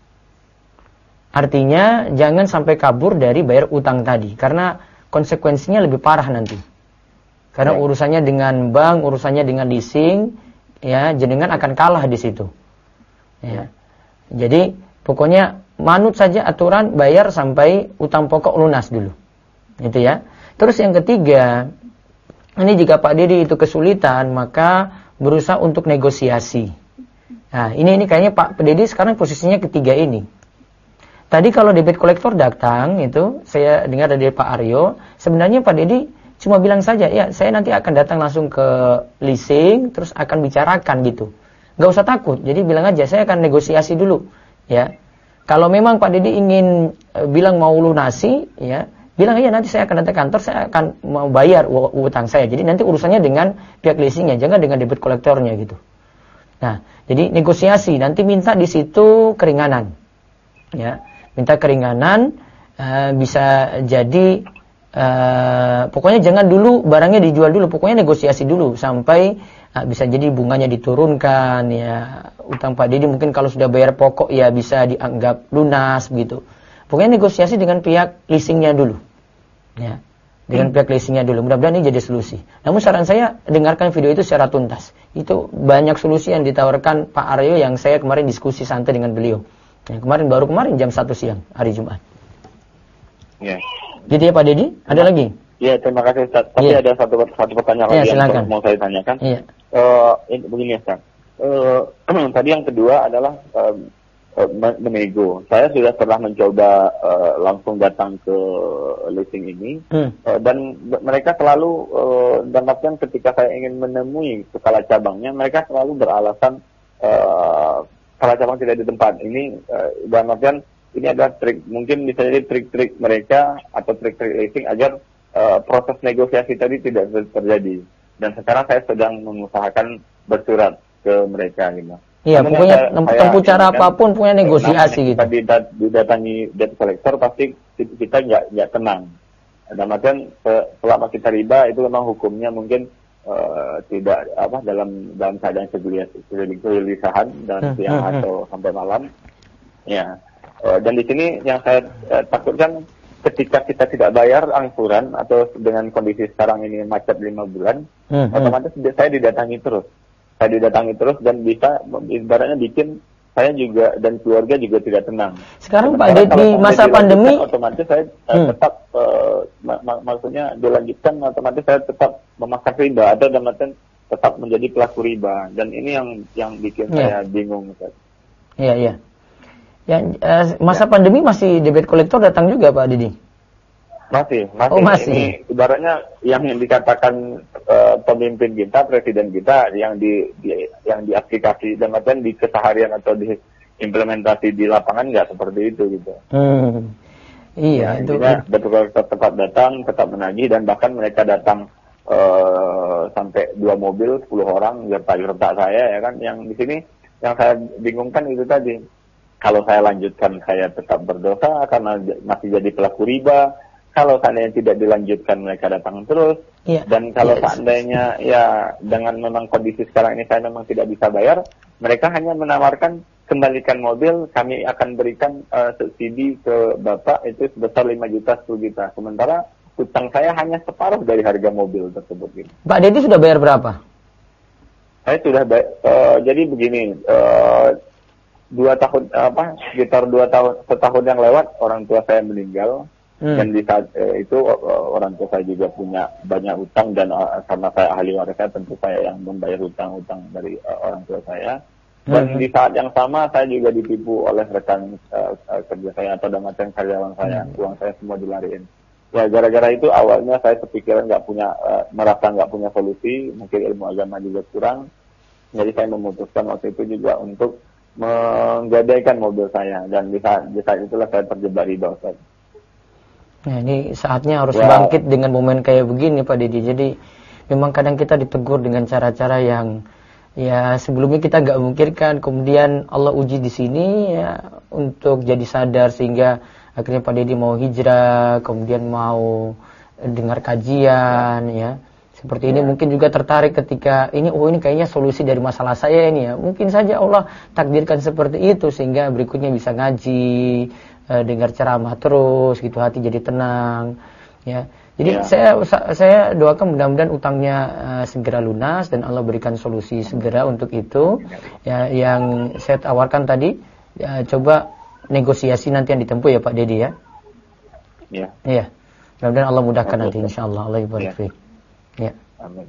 Artinya jangan sampai kabur dari bayar utang tadi, karena konsekuensinya lebih parah nanti. Karena urusannya dengan bank, urusannya dengan leasing, ya, jenengan akan kalah di situ. Ya. Jadi pokoknya manut saja aturan, bayar sampai utang pokok lunas dulu. Itu ya. Terus yang ketiga, ini jika Pak Dedi itu kesulitan, maka berusaha untuk negosiasi. Nah, ini kayaknya Pak Dedi sekarang posisinya ketiga ini. Tadi kalau debit kolektor datang, itu saya dengar dari Pak Aryo, sebenarnya Pak Dedi cuma bilang saja, ya saya nanti akan datang langsung ke leasing, terus akan bicarakan gitu. Gak usah takut, jadi bilang aja, saya akan negosiasi dulu. Ya, kalau memang Pak Dedi ingin bilang mau lunasi, ya, bilang aja nanti saya akan datang kantor, saya akan mau bayar utang saya. Jadi nanti urusannya dengan pihak leasingnya, jangan dengan debit kolektornya gitu. Nah, jadi negosiasi, nanti minta di situ keringanan. Ya, minta keringanan, bisa jadi pokoknya jangan dulu barangnya dijual dulu, pokoknya negosiasi dulu sampai bisa jadi bunganya diturunkan ya. Utang Pak Dedi mungkin kalau sudah bayar pokok ya bisa dianggap lunas begitu. Pokoknya negosiasi dengan pihak leasingnya dulu. Ya. Dengan pihak leasingnya dulu. Mudah-mudahan ini jadi solusi. Namun saran saya dengarkan video itu secara tuntas. Itu banyak solusi yang ditawarkan Pak Aryo yang saya kemarin diskusi santai dengan beliau. Ya, baru kemarin jam 1 siang hari Jumat. Ya. Gitu ya Pak Dedi? Ada lagi? Iya, terima kasih Ustaz. Tapi ada satu pertanyaan lagi yang mau saya tanyakan. Iya. Begini Ustaz. Tadi yang kedua adalah menego. Saya sudah pernah mencoba langsung datang ke leasing ini dan mereka selalu dan ketika saya ingin menemui kepala cabangnya, mereka selalu beralasan kepala cabang tidak di tempat. Ini dan ini adalah trik, mungkin bisa jadi trik-trik mereka atau trik-trik leasing agar proses negosiasi tadi tidak terjadi. Dan sekarang saya sedang mengusahakan bersurat ke mereka gitu. Iya, pokoknya tempuh cara apapun punya negosiasi gitu. Didatangi debt collector pasti kita nggak tenang. Dan artian selama kita riba itu memang hukumnya mungkin tidak dalam keadaan kegelisahan dan siang atau sampai malam. Ya. Dan di sini yang saya takutkan ketika kita tidak bayar angsuran atau dengan kondisi sekarang ini macet 5 bulan, otomatis saya didatangi terus. Dan bisa ibaratnya bikin saya juga dan keluarga juga tidak tenang. Sekarang Pak Dedi di masa pandemi otomatis saya tetap maksudnya dilanjutkan, otomatis saya tetap memakan riba atau tetap menjadi pelaku riba, dan ini yang bikin saya bingung. Iya. Masa pandemi masih debit kolektor datang juga Pak Dedi? Masih. Masih. Ini ibaratnya yang dikatakan pemimpin kita, presiden kita yang diaplikasi dan di keseharian atau di implementasi di lapangan nggak seperti itu gitu. Iya, itu betul tetap datang, tetap menagih, dan bahkan mereka datang sampai 2 mobil 10 orang gertak saya ya kan. Yang di sini yang saya bingungkan itu tadi. Kalau saya lanjutkan saya tetap berdosa karena masih jadi pelaku riba. Kalau seandainya tidak dilanjutkan mereka datang terus. Dan kalau seandainya ya dengan memang kondisi sekarang ini saya memang tidak bisa bayar, mereka hanya menawarkan kembalikan mobil, kami akan berikan subsidi ke Bapak itu sebesar 5 juta, 10 juta. Sementara utang saya hanya separuh dari harga mobil tersebut gitu. Pak Dedi sudah bayar berapa? Saya sudah jadi begini, 2 tahun sekitar 2 tahun, setahun yang lewat orang tua saya meninggal. Dan di saat itu orang tua saya juga punya banyak utang, dan karena saya ahli warisnya tentu saya yang membayar utang-utang dari orang tua saya. Dan di saat yang sama saya juga ditipu oleh rekan kerja saya atau damatan karyawan saya. Uang saya semua dilariin. Ya gara-gara itu awalnya saya kepikiran merasa nggak punya solusi, mungkin ilmu agama juga kurang. Jadi saya memutuskan waktu itu juga untuk menggadaikan mobil saya, dan di saat itulah saya terjebak riba, Ustaz. Nah, ini saatnya harus bangkit dengan momen kayak begini Pak Dedi. Jadi memang kadang kita ditegur dengan cara-cara yang ya sebelumnya kita nggak memikirkan, kemudian Allah uji di sini ya untuk jadi sadar sehingga akhirnya Pak Dedi mau hijrah, kemudian mau dengar kajian ya. Seperti ini mungkin juga tertarik ketika ini kayaknya solusi dari masalah saya ini ya. Mungkin saja Allah takdirkan seperti itu sehingga berikutnya bisa ngaji, dengar ceramah terus gitu, hati jadi tenang ya. Jadi saya doakan mudah-mudahan utangnya segera lunas dan Allah berikan solusi segera untuk itu. Ya, yang saya tawarkan tadi coba negosiasi nanti yang ditempuh ya Pak Dedi ya. Iya. Mudah-mudahan Allah mudahkan nanti insyaallah. Allah barik fiik. Ya. Amin.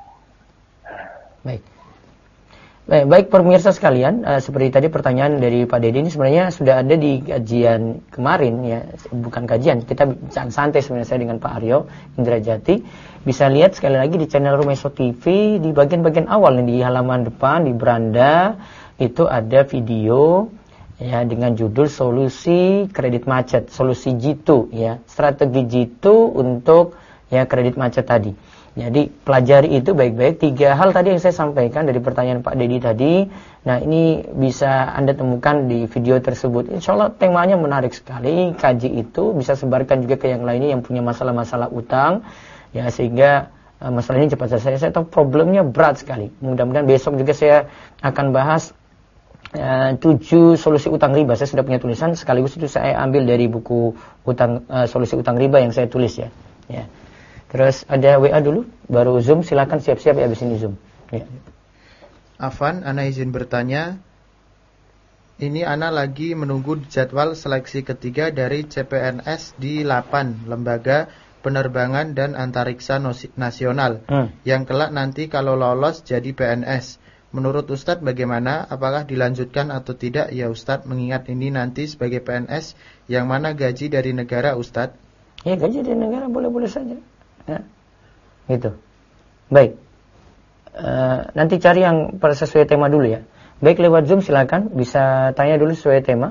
Baik pemirsa sekalian, seperti tadi pertanyaan dari Pak Dedi ini sebenarnya sudah ada di kajian kemarin ya, bukan kajian, kita santai sebenarnya saya dengan Pak Aryo Indrajati. Bisa lihat sekali lagi di channel Rumeso TV di bagian-bagian awal di halaman depan di beranda itu ada video ya dengan judul solusi kredit macet, solusi Jitu ya, strategi Jitu untuk ya kredit macet tadi. Jadi pelajari itu baik-baik. 3 hal tadi yang saya sampaikan dari pertanyaan Pak Dedi tadi. Nah, ini bisa Anda temukan di video tersebut. Insya Allah temanya menarik sekali. Kaji itu bisa sebarkan juga ke yang lainnya yang punya masalah-masalah utang, ya, sehingga masalah ini cepat selesai. Saya tahu problemnya berat sekali. Mudah-mudahan besok juga saya akan bahas 7 solusi utang riba. Saya sudah punya tulisan, sekaligus itu saya ambil dari buku solusi utang riba yang saya tulis, ya. Ya. Terus ada WA dulu, baru Zoom. Silakan siap-siap ya, habis ini Zoom. Ya. Afan, ana izin bertanya. Ini ana lagi menunggu jadwal seleksi ketiga dari CPNS di 8 lembaga penerbangan dan antariksa nasional yang kelak nanti kalau lolos jadi PNS. Menurut Ustadz bagaimana? Apakah dilanjutkan atau tidak ya Ustadz, mengingat ini nanti sebagai PNS yang mana gaji dari negara Ustadz? Ya, gaji dari negara boleh-boleh saja, ya. Gitu. Baik, nanti cari yang sesuai tema dulu, ya. Baik, lewat Zoom silakan, bisa tanya dulu sesuai tema.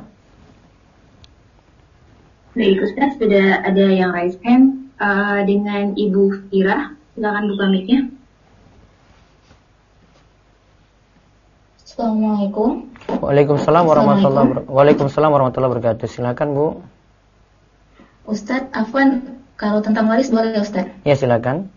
Baik Ustadz, sudah ada yang raise hand. Dengan Ibu Fira, silakan buka mic-nya. Assalamualaikum. Waalaikumsalam warahmatullahi wabarakatuh. Silakan Bu. Ustadz, Afwan, kalau tentang waris boleh Ustadz? Ya, silakan.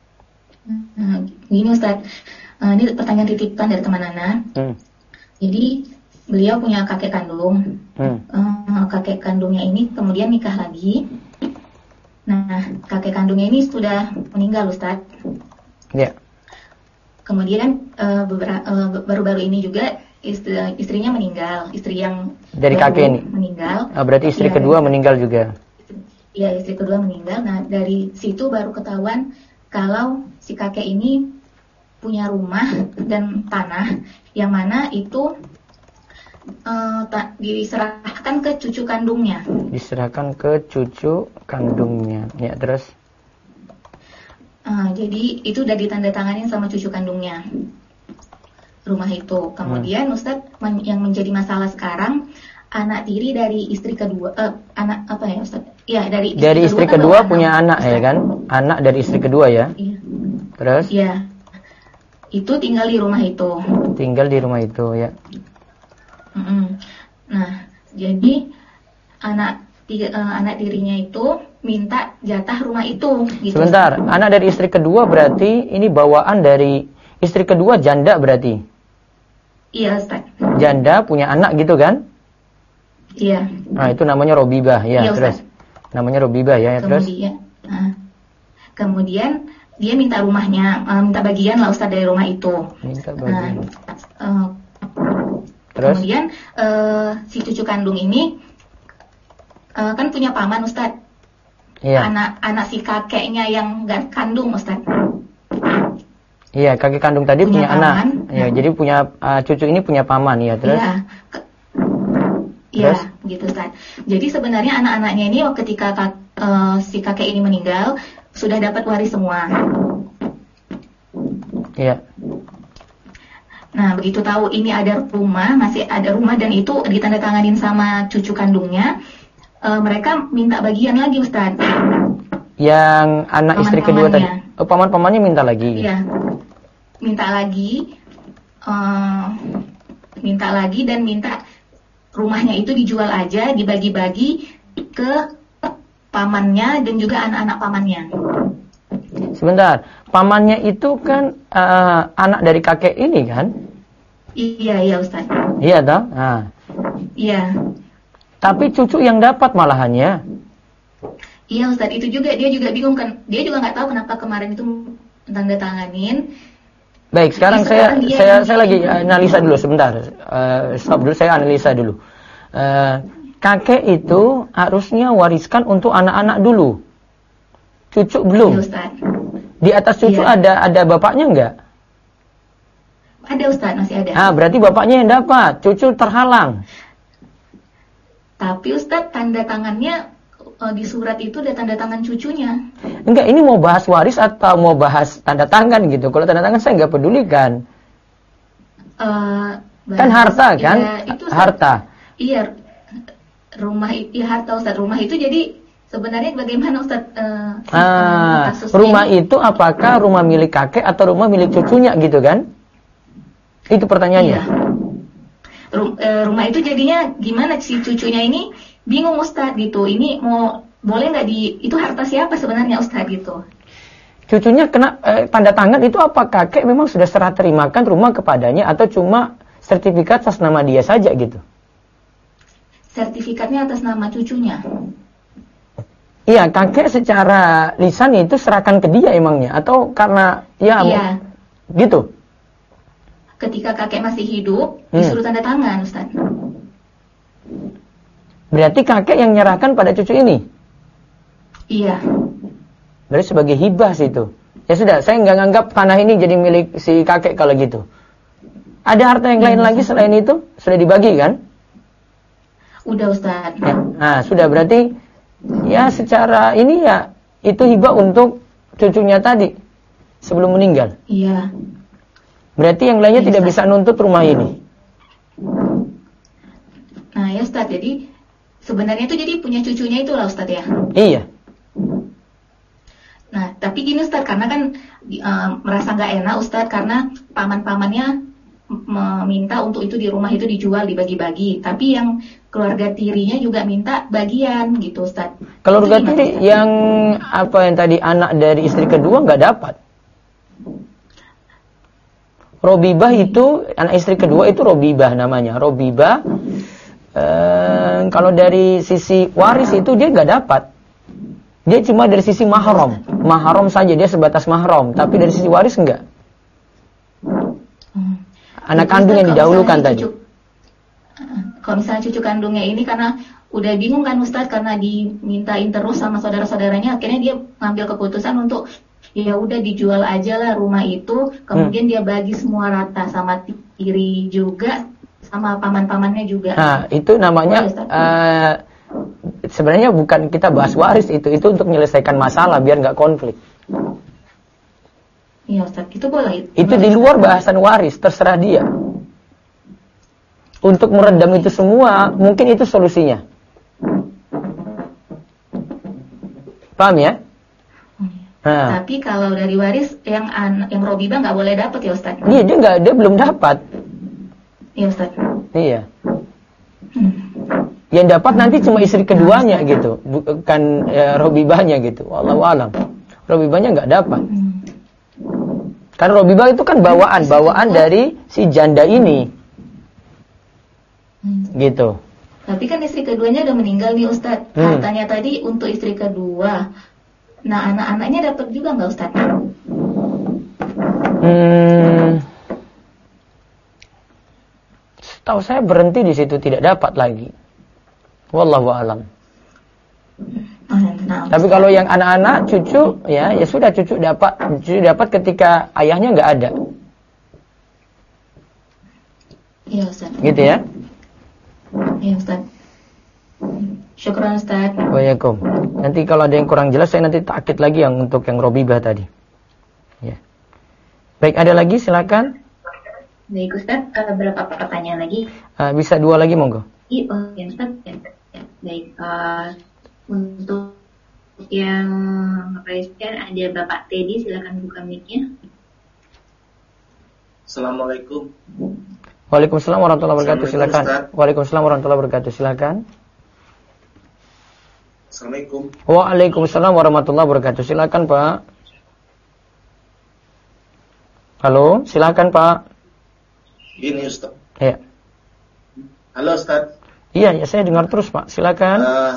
Gini Ustadz, ini pertanyaan titipan dari teman Ana. Jadi beliau punya kakek kandung. Kakek kandungnya ini kemudian nikah lagi. Nah, kakek kandungnya ini sudah meninggal, Ustadz. Ya. Kemudian baru-baru ini juga istrinya meninggal, istri yang dari kakek ini meninggal. Berarti istri kedua meninggal juga. Iya, istri kedua meninggal. Nah, dari situ baru ketahuan kalau si kakek ini punya rumah dan tanah yang mana itu diserahkan ke cucu kandungnya. Diserahkan ke cucu kandungnya. Ya, terus? Jadi itu udah ditandatanganin sama cucu kandungnya rumah itu. Kemudian Ustadz, yang menjadi masalah sekarang anak tiri dari istri kedua, anak apa ya Ustadz? Ya, dari istri kedua punya anak, Ustadz. Ya kan? Anak dari istri kedua ya. Iya. Terus? Iya. Itu tinggal di rumah itu. Tinggal di rumah itu, ya. Nah, jadi anak tirinya itu minta jatah rumah itu. Gitu. Sebentar, anak dari istri kedua berarti ini bawaan dari istri kedua, janda berarti? Iya, Ustaz. Janda punya anak gitu kan? Iya. Nah, itu namanya robibah, ya. Iya, terus? Namanya robibah, ya. Kemudian dia minta rumahnya, minta bagian lah Ustaz dari rumah itu. Minta bagian. Terus? Kemudian si cucu kandung ini kan punya paman Ustadz. Iya. Anak si kakeknya yang gak kandung Ustadz. Iya, kakek kandung tadi punya anak. Ya, jadi punya cucu ini punya paman, ya. Terus? Iya, gitu Ustadz. Jadi sebenarnya anak-anaknya ini ketika si kakek ini meninggal sudah dapat waris semua. Iya. Nah, begitu tahu ini ada rumah, masih ada rumah dan itu ditandatanganin sama cucu kandungnya, mereka minta bagian lagi, Ustaz. Yang anak istri kedua tadi, paman-pamannya minta lagi. Iya, minta lagi dan minta rumahnya itu dijual aja, dibagi-bagi ke pamannya dan juga anak-anak pamannya. Sebentar, pamannya itu kan anak dari kakek ini kan? Iya Ustaz. Iya toh? Nah. Iya. Tapi cucu yang dapat malahannya. Iya Ustaz, itu juga dia juga bingung kan. Dia juga nggak tahu kenapa kemarin itu tanda tanganin. Baik, sekarang saya lagi analisa dulu sebentar. Stop dulu, saya analisa dulu. Kakek itu harusnya wariskan untuk anak-anak dulu. Cucu belum. Iya, Ustaz. Di atas cucu ada bapaknya enggak? Ada Ustaz, masih ada. Berarti bapaknya yang dapat, cucu terhalang. Tapi Ustaz, tanda tangannya di surat itu ada tanda tangan cucunya. Enggak, ini mau bahas waris atau mau bahas tanda tangan gitu? Kalau tanda tangan saya enggak pedulikan. Kan harta kan? Ya, itu, Ustaz, harta. Iya, harta Ustaz. Rumah itu jadi sebenarnya bagaimana Ustaz? Rumah itu apakah rumah milik kakek atau rumah milik cucunya gitu kan? Itu pertanyaannya. Iya. Rumah itu jadinya gimana si cucunya ini bingung Ustaz gitu. Ini mau boleh nggak itu harta siapa sebenarnya Ustaz gitu? Cucunya kena tanda tangan itu apa kakek memang sudah serah terimakan rumah kepadanya atau cuma sertifikat atas nama dia saja gitu? Sertifikatnya atas nama cucunya. Iya, kakek secara lisan itu serahkan ke dia emangnya atau karena iya. Gitu. Ketika kakek masih hidup disuruh tanda tangan Ustaz. Berarti kakek yang menyerahkan pada cucu ini? Iya. Berarti sebagai hibah situ. Ya sudah, saya nggak nganggap tanah ini jadi milik si kakek kalau gitu. Ada harta yang lain lagi selain itu? Sudah dibagi kan? Udah Ustaz. Ya. Nah, sudah berarti ya secara ini ya itu hibah untuk cucunya tadi sebelum meninggal. Iya. Berarti yang lainnya tidak bisa nuntut rumah ini. Nah ya Ustaz, jadi sebenarnya itu jadi punya cucunya itulah Ustaz ya. Iya. Nah tapi gini Ustaz, karena kan merasa nggak enak Ustaz karena paman-pamannya meminta untuk itu di rumah itu dijual, dibagi-bagi. Tapi yang keluarga tirinya juga minta bagian gitu Ustaz. Keluarga tiri yang apa yang tadi anak dari istri kedua nggak dapat. Robibah itu anak istri kedua itu robibah namanya. Robibah kalau dari sisi waris itu dia nggak dapat. Dia cuma dari sisi mahram. Mahram saja, dia sebatas mahram. Tapi dari sisi waris enggak. Anak kandung yang didahulukan tadi. Kalau misalnya cucu kandungnya ini karena udah bingung kan Ustadz karena dimintain terus sama saudara-saudaranya, akhirnya dia ngambil keputusan untuk ya udah dijual aja lah rumah itu, kemudian dia bagi semua rata sama tiri juga sama paman-pamannya juga. Nah itu namanya sebenarnya bukan kita bahas waris itu untuk menyelesaikan masalah biar nggak konflik. Iya Ustaz, itu boleh. Itu di luar bahasan waris, terserah dia. Untuk meredam itu semua, mungkin itu solusinya. Paham ya? Nah. Tapi kalau dari waris yang robibah nggak boleh dapat ya Ustaz? Iya, dia belum dapat. Iya Ustaz. Iya. Yang dapat nanti cuma istri keduanya gitu, bukan robibahnya gitu. Wallahu alam. Robibahnya nggak dapat. Karena robibah itu kan bawaan dari si janda ini. Gitu. Tapi kan istri keduanya udah meninggal nih Ustaz. Hartanya tadi untuk istri kedua. Nah anak-anaknya dapat juga nggak Ustaz? Setahu saya berhenti di situ, tidak dapat lagi. Wallahu alam. Tapi kalau yang anak-anak, cucu, ya sudah cucu dapat ketika ayahnya nggak ada. Iya Ustaz. Gitu ya? Iya Ustaz. Syukran Ustaz. Waalaikum. Nanti kalau ada yang kurang jelas saya nanti takkid lagi yang untuk yang robibah tadi. Ya. Baik, ada lagi silakan. Baik Ustaz, berapa pertanyaan lagi? Bisa 2 lagi monggo. Iya Ustaz. Ya. Baik. Untuk yang raise-nya ada Bapak Teddy, silakan buka mic-nya. Assalamualaikum. Waalaikumsalam warahmatullahi wabarakatuh, silakan. Waalaikumsalam warahmatullahi wabarakatuh, silakan. Assalamualaikum. Waalaikumsalam warahmatullahi wabarakatuh, silakan Pak. Halo, silakan Pak. Ini Ustaz. Ya. Halo Ustaz. Iya, ya saya dengar terus Pak, silakan.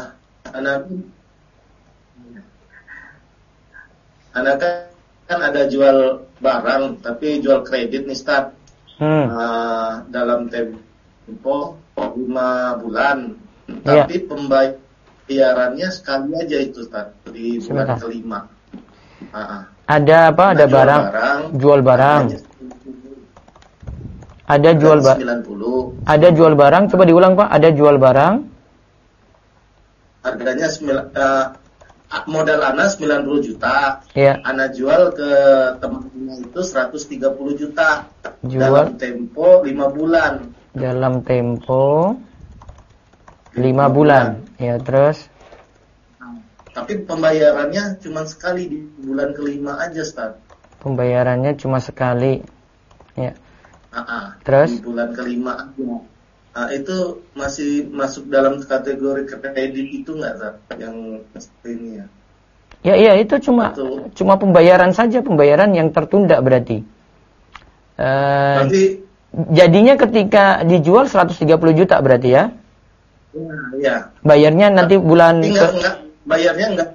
Anak kan ada jual barang, tapi jual kredit nih Ustaz. Dalam tempo 5 bulan, tapi pembayarannya sekali aja itu Ustaz, di bulan kelima. Ada apa? Ada barang, jual barang. Ada jual barang. 90. Ada jual barang. Coba diulang Pak. Ada jual barang. Harganya modal Ana 90 juta. Iya. Ana jual ke temannya itu 130 juta. Jual dalam tempo 5 bulan. Dalam tempo 5 bulan. Ya, terus Tapi pembayarannya cuma sekali di bulan kelima aja, Ustaz. Pembayarannya cuma sekali. Ya. Terus? Di bulan kelima aja. Nah, itu masih masuk dalam kategori kredit itu nggak, Ustaz? Yang ini ya. Iya, itu cuma pembayaran saja, pembayaran yang tertunda berarti. Berarti jadinya ketika dijual 130 juta berarti ya? Iya. Bayarnya nanti bulan bayarnya enggak.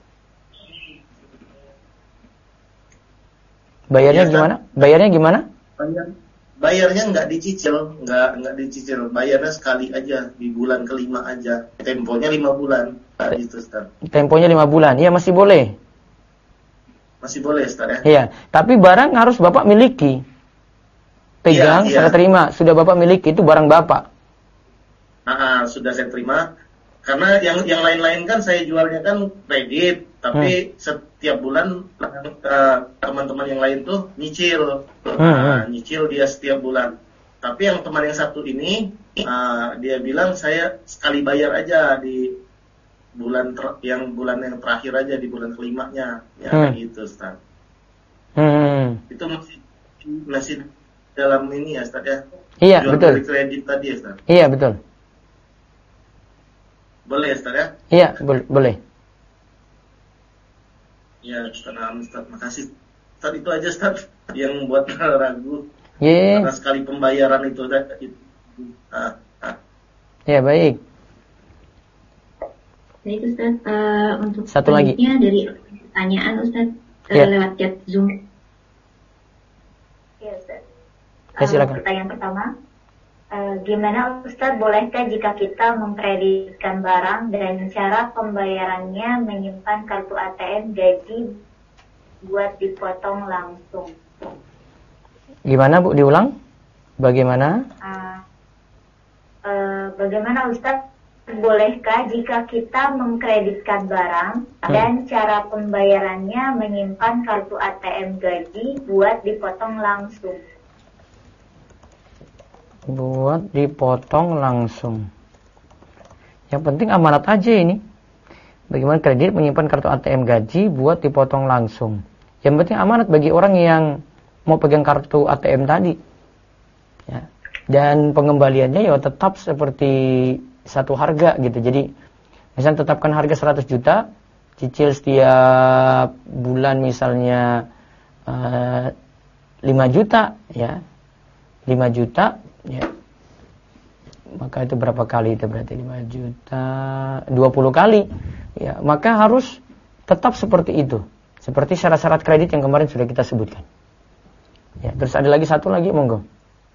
Bayarnya gimana? Bayarnya gimana? Bayarnya enggak dicicil, enggak dicicil. Bayarnya sekali aja di bulan kelima aja. Temponya 5 bulan. Gitu, Ustaz. Temponya 5 bulan. Iya, masih boleh. Masih boleh, Ustaz ya? Iya, tapi barang harus Bapak miliki. Pegang, saya terima. Sudah Bapak miliki, itu barang Bapak. Sudah saya terima. Karena yang lain-lain kan saya jualnya kan kredit, tapi setiap bulan teman-teman yang lain tuh nyicil. Nyicil dia setiap bulan. Tapi yang teman yang satu ini dia bilang saya sekali bayar aja di bulan yang terakhir aja, di bulan kelimanya. Ya kayak gitu, Ustaz. Itu masih dalam ini ya, Ustaz ya. Iya, jual betul. Beli kredit tadi ya, Ustaz. Iya, betul. Boleh, Ustaz ya? Iya, boleh. Ya, Ustaz, makasih. Ustaz, itu aja, Ustaz, yang buat ragu. Karena sekali pembayaran itu. Ya, baik. Baik, Ustaz. Untuk satu lagi dari pertanyaan, Ustaz, lewat chat Zoom. Ya, Ustaz. Silakan. Pertanyaan pertama. Gimana Ustaz, bolehkah jika kita mengkreditkan barang dan cara pembayarannya menyimpan kartu ATM gaji buat dipotong langsung? Gimana Bu, diulang? Bagaimana? Bagaimana Ustaz, bolehkah jika kita mengkreditkan barang dan cara pembayarannya menyimpan kartu ATM gaji buat dipotong langsung? Buat dipotong langsung. Yang penting amanat aja ini. Bagaimana kredit menyimpan kartu ATM gaji buat dipotong langsung. Yang penting amanat bagi orang yang mau pegang kartu ATM tadi. Ya. Dan pengembaliannya ya tetap seperti satu harga gitu. Jadi misalnya tetapkan harga 100 juta, cicil setiap bulan misalnya 5 juta ya. 5 juta ya, maka itu berapa kali itu berarti 5 juta 20 kali ya, maka harus tetap seperti itu, seperti syarat-syarat kredit yang kemarin sudah kita sebutkan ya. Terus ada lagi satu lagi, monggo.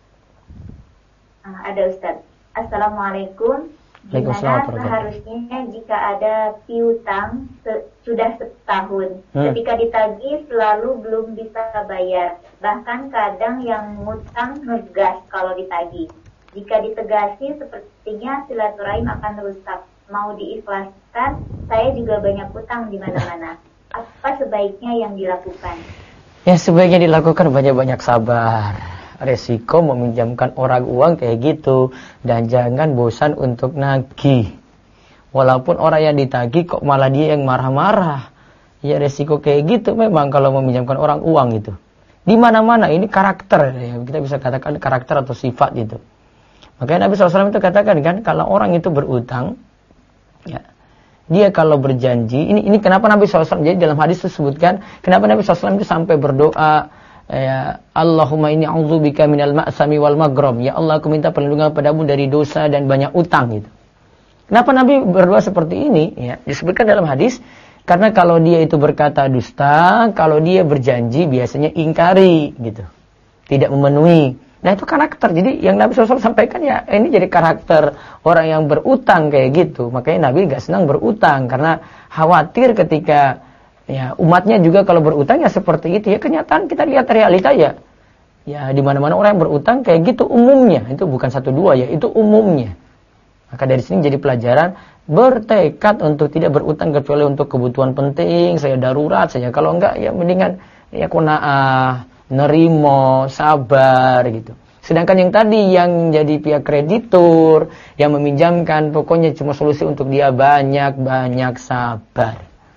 Ada, Ustaz. Assalamualaikum. Gimana seharusnya jika ada piutang sudah setahun, ketika ditagih selalu belum bisa bayar, bahkan kadang yang ngutang ngegas kalau ditagih. Jika ditegasi sepertinya silaturahim akan rusak. Mau diikhlaskan, saya juga banyak utang di mana-mana. Apa sebaiknya yang dilakukan? Ya, sebaiknya dilakukan banyak-banyak sabar. Resiko meminjamkan orang uang kayak gitu, dan jangan bosan untuk nagih. Walaupun orang yang ditagih kok malah dia yang marah-marah. Ya, resiko kayak gitu memang kalau meminjamkan orang uang itu. Di mana-mana ini karakter ya, kita bisa katakan karakter atau sifat itu. Makanya Nabi SAW itu katakan kan, kalau orang itu berutang ya, dia kalau berjanji, ini kenapa Nabi SAW, jadi dalam hadis disebutkan kenapa Nabi SAW itu sampai berdoa ya, Allahumma inni a'udzubika minal ma'sami wal maghram. Ya Allah, aku minta perlindungan padamu dari dosa dan banyak utang gitu. Kenapa Nabi berdoa seperti ini? Ya, disebutkan dalam hadis karena kalau dia itu berkata dusta, kalau dia berjanji biasanya ingkari gitu. Tidak memenuhi. Nah, itu karakter. Jadi yang Nabi SAW sampaikan ya, ini jadi karakter orang yang berutang kayak gitu. Makanya Nabi enggak senang berutang karena khawatir ketika ya, umatnya juga kalau berutang ya seperti itu ya, kenyataan kita lihat realita ya. Ya, di mana-mana orang yang berutang kayak gitu umumnya. Itu bukan 1-2 ya, itu umumnya. Maka dari sini jadi pelajaran bertekad untuk tidak berutang kecuali untuk kebutuhan penting, saya darurat saja. Kalau enggak ya mendingan ya qanaah, nerimo, sabar gitu. Sedangkan yang tadi yang jadi pihak kreditur yang meminjamkan, pokoknya cuma solusi untuk dia banyak-banyak sabar.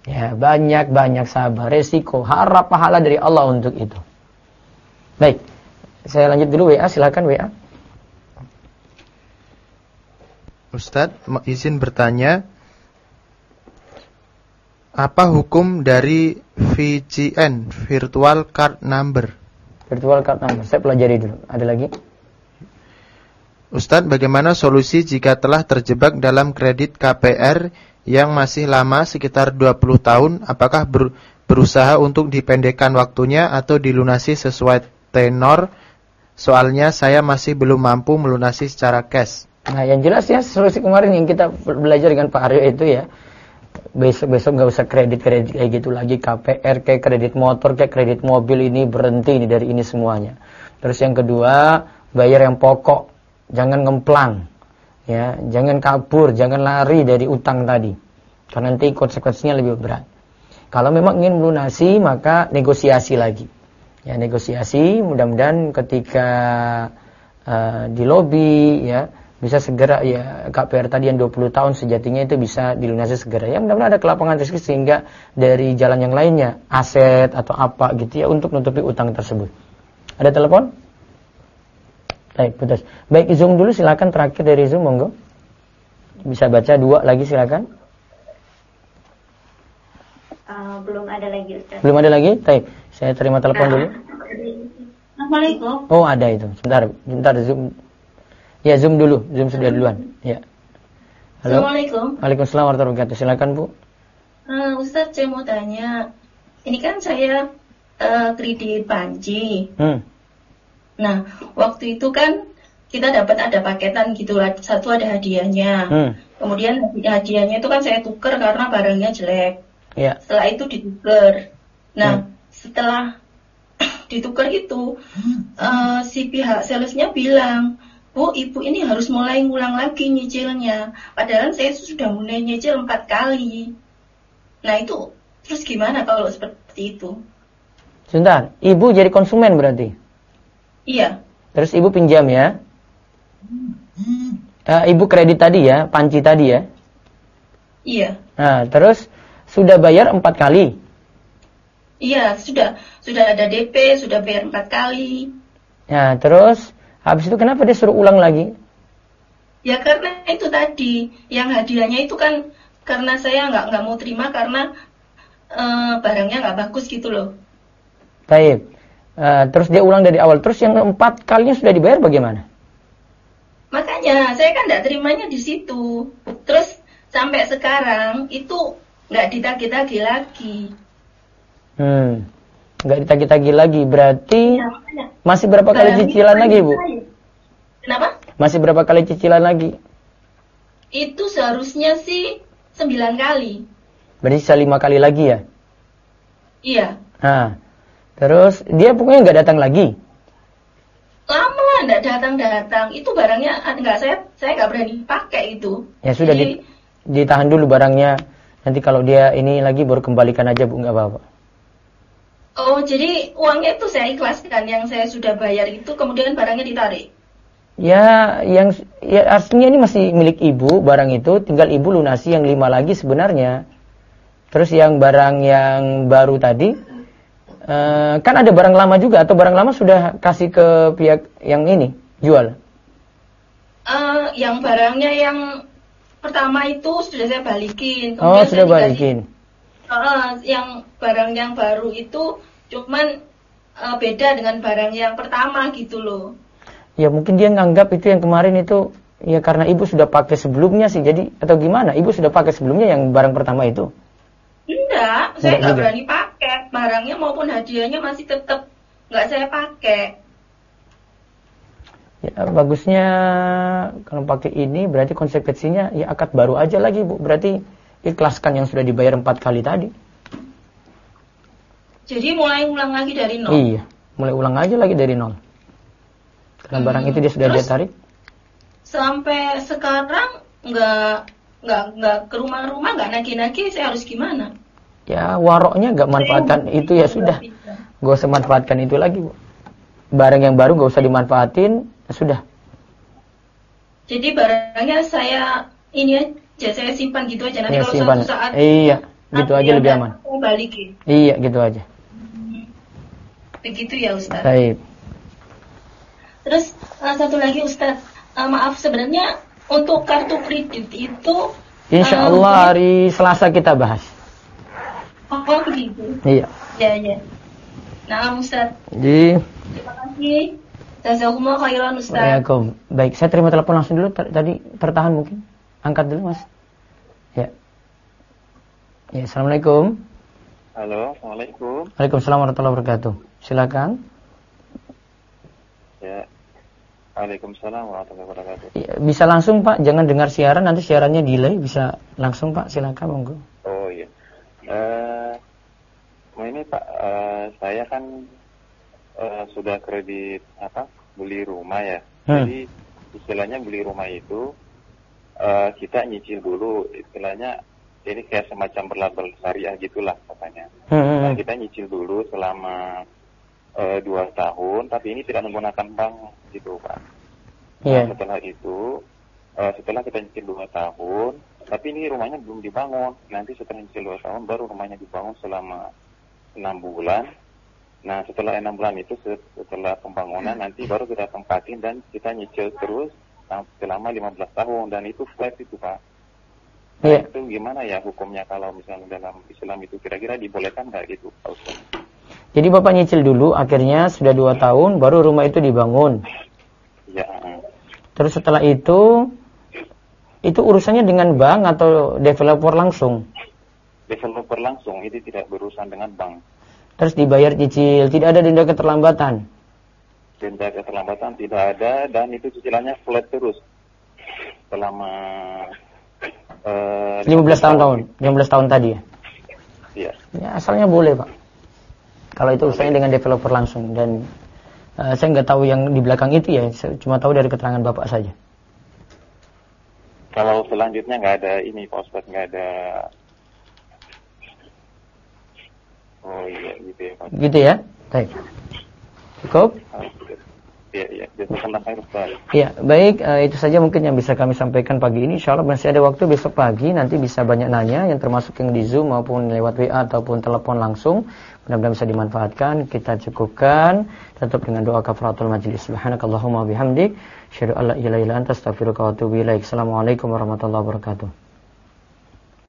Ya, banyak-banyak sabar, resiko, harap pahala dari Allah untuk itu. Baik, saya lanjut dulu WA, silakan WA. Ustadz, izin bertanya, apa hukum dari VCN, Virtual Card Number? Virtual Card Number, saya pelajari dulu. Ada lagi? Ustadz, bagaimana solusi jika telah terjebak dalam kredit KPR yang masih lama sekitar 20 tahun? Apakah berusaha untuk dipendekkan waktunya atau dilunasi sesuai tenor? Soalnya saya masih belum mampu melunasi secara cash. Nah, yang jelas ya solusi kemarin yang kita belajar dengan Pak Aryo itu ya, besok nggak usah kredit kayak gitu lagi, KPR kayak kredit motor kayak kredit mobil, ini berhenti ini dari ini semuanya. Terus yang kedua, bayar yang pokok, jangan ngemplang, ya, jangan kabur, jangan lari dari utang tadi, karena nanti konsekuensinya lebih berat. Kalau memang ingin melunasi, maka negosiasi lagi, ya, negosiasi. Mudah-mudahan ketika di lobi, ya, bisa segera, ya, KPR tadi yang 20 tahun sejatinya itu bisa dilunasi segera. Ya, mudah-mudahan ada kelapangan rezeki sehingga dari jalan yang lainnya, aset atau apa gitu ya, untuk nutupi utang tersebut. Ada telepon? Baik, putus. Baik, Zoom dulu silakan, terakhir dari Zoom, monggo. Bisa baca 2 lagi silakan. Belum ada lagi, Ustaz. Belum ada lagi? Baik, saya terima telepon dulu. Assalamualaikum. Oh, ada itu. Sebentar Zoom. Ya, Zoom dulu. Zoom sudah duluan. Ya. Halo. Assalamualaikum. Waalaikumsalam warahmatullahi wabarakatuh. Silakan, Bu. Ustaz, saya mau tanya. Ini kan saya kredit panci. Nah, waktu itu kan kita dapat ada paketan gitu lah. Satu ada hadiahnya. Kemudian hadiahnya itu kan saya tuker karena barangnya jelek. Ya. Setelah itu ditukar. Nah, setelah ditukar itu, si pihak salesnya bilang, "Bu, ibu ini harus mulai ngulang lagi nyicilnya. Padahal saya sudah mulai nyicil 4 kali. Nah, itu terus gimana kalau seperti itu? Sebentar, ibu jadi konsumen berarti? Iya. Terus ibu pinjam ya? Ibu kredit tadi ya, panci tadi ya? Iya. Nah, terus sudah bayar 4 kali? Iya, sudah ada DP, sudah bayar 4 kali. Nah, terus habis itu kenapa dia suruh ulang lagi? Ya karena itu tadi, yang hadiahnya itu kan karena saya nggak mau terima karena barangnya nggak bagus gitu loh. Baik. Terus dia ulang dari awal. Terus yang 4 kalinya sudah dibayar bagaimana? Makanya saya kan nggak terimanya di situ. Terus sampai sekarang itu nggak ditagih-tagih lagi. Nggak ditagih-tagih lagi. Berarti ya, masih berapa kali cicilan lagi, Bu? Kenapa? Masih berapa kali cicilan lagi? Itu seharusnya sih 9 kali. Berarti sisa 5 kali lagi ya? Iya. Nah, terus dia pokoknya nggak datang lagi? Lama nggak datang. Itu barangnya nggak, saya nggak berani pakai itu. Ya sudah, ditahan dulu barangnya. Nanti kalau dia ini lagi baru kembalikan aja, Bu, nggak apa-apa. Oh, jadi uangnya itu saya ikhlaskan, yang saya sudah bayar itu, kemudian barangnya ditarik. Ya, artinya ini masih milik ibu, barang itu tinggal ibu lunasi yang 5 lagi sebenarnya. Terus yang barang yang baru tadi, kan ada barang lama juga, atau barang lama sudah kasih ke pihak yang ini, jual? Yang barangnya yang pertama itu sudah saya balikin. Oh, sudah balikin. Yang barang yang baru itu cuman beda dengan barang yang pertama gitu loh. Ya mungkin dia nganggap itu yang kemarin itu ya karena ibu sudah pakai sebelumnya sih, jadi atau gimana? Ibu sudah pakai sebelumnya yang barang pertama itu? Enggak, saya nggak berani pakai. Barangnya maupun hadiahnya masih tetap nggak saya pakai. Ya bagusnya kalau pakai ini berarti konsekuensinya ya akad baru aja lagi, Bu. Berarti ikhlaskan yang sudah dibayar 4 kali tadi. Jadi mulai ulang lagi dari nol? Iya, mulai ulang aja lagi dari nol. Karena barang itu dia sudah dia tarik. Sampai sekarang nggak ke rumah-rumah, nggak nagih-nagih, saya harus gimana? Ya waroknya nggak manfaatkan itu ya sudah. Gak usah manfaatkan itu lagi, Bu. Barang yang baru nggak usah dimanfaatin, ya sudah. Jadi barangnya saya ini aja, saya simpan gitu aja, nanti ya, kalau simpan. suatu saat gitu aja lebih aman. Balikin. Iya, gitu aja. Begitu ya Ustaz. Baik. Terus satu lagi Ustaz, maaf sebenarnya untuk kartu kredit itu Insya Allah hari Selasa kita bahas. Oh begitu. Iya. Ya. Nah Ustaz. Terima kasih. Jazakumullah khairan Ustaz. Waalaikumsalam. Baik, saya terima telepon langsung dulu. Tadi tertahan mungkin. Angkat dulu Mas. Ya. Ya, Assalamualaikum. Halo, Assalamualaikum. Waalaikumsalam warahmatullahi wabarakatuh. Silakan. Ya. Waalaikumsalam warahmatullahi wabarakatuh. Ya, bisa langsung Pak, jangan dengar siaran, nanti siarannya delay. Bisa langsung Pak, silakan monggo. Oh iya. Ini Pak, saya kan sudah kredit beli rumah ya. Jadi istilahnya beli rumah itu kita nyicil dulu, istilahnya ini kayak semacam berlabel syariah gitulah katanya. Nah, kita nyicil dulu selama 2 tahun, tapi ini tidak menggunakan bank gitu Pak. Nah, setelah itu, setelah kita nyicil 2 tahun, tapi ini rumahnya belum dibangun. Nanti setelah nyicil 2 tahun, baru rumahnya dibangun selama 6 bulan. Nah, setelah 6 bulan itu, setelah pembangunan, nanti baru kita tempatin dan kita nyicil terus selama 15 tahun. Dan itu flat itu Pak. Nah, itu gimana ya hukumnya kalau misalnya dalam Islam itu kira-kira dibolehkan nggak gitu Pak Ustaz? Jadi Bapak nyicil dulu, akhirnya sudah 2 tahun, baru rumah itu dibangun. Ya. Terus setelah itu urusannya dengan bank atau developer langsung? Developer langsung, ini tidak berurusan dengan bank. Terus dibayar cicil, tidak ada denda keterlambatan? Denda keterlambatan tidak ada, dan itu cicilannya flat terus selama 15 tahun tadi ya? Iya. Ya, asalnya boleh Pak. Kalau itu urusannya dengan developer langsung. Dan saya nggak tahu yang di belakang itu ya, saya cuma tahu dari keterangan Bapak saja. Kalau selanjutnya nggak ada ini Pak Ustaz, nggak ada. Oh iya gitu ya Pak. Gitu ya? Baik. Cukup? Iya. Ya, baik, itu saja mungkin yang bisa kami sampaikan pagi ini. Insyaallah masih ada waktu besok pagi, nanti bisa banyak nanya, yang termasuk yang di Zoom maupun lewat WA ataupun telepon langsung. Mudah-mudahan bisa dimanfaatkan. Kita cukupkan tutup dengan doa kafaratul majlis. Subhanakallahumma bihamdik, asyhadu an la ilaha illa anta, astaghfiruka wa atubu ilaik. Assalamualaikum warahmatullahi wabarakatuh.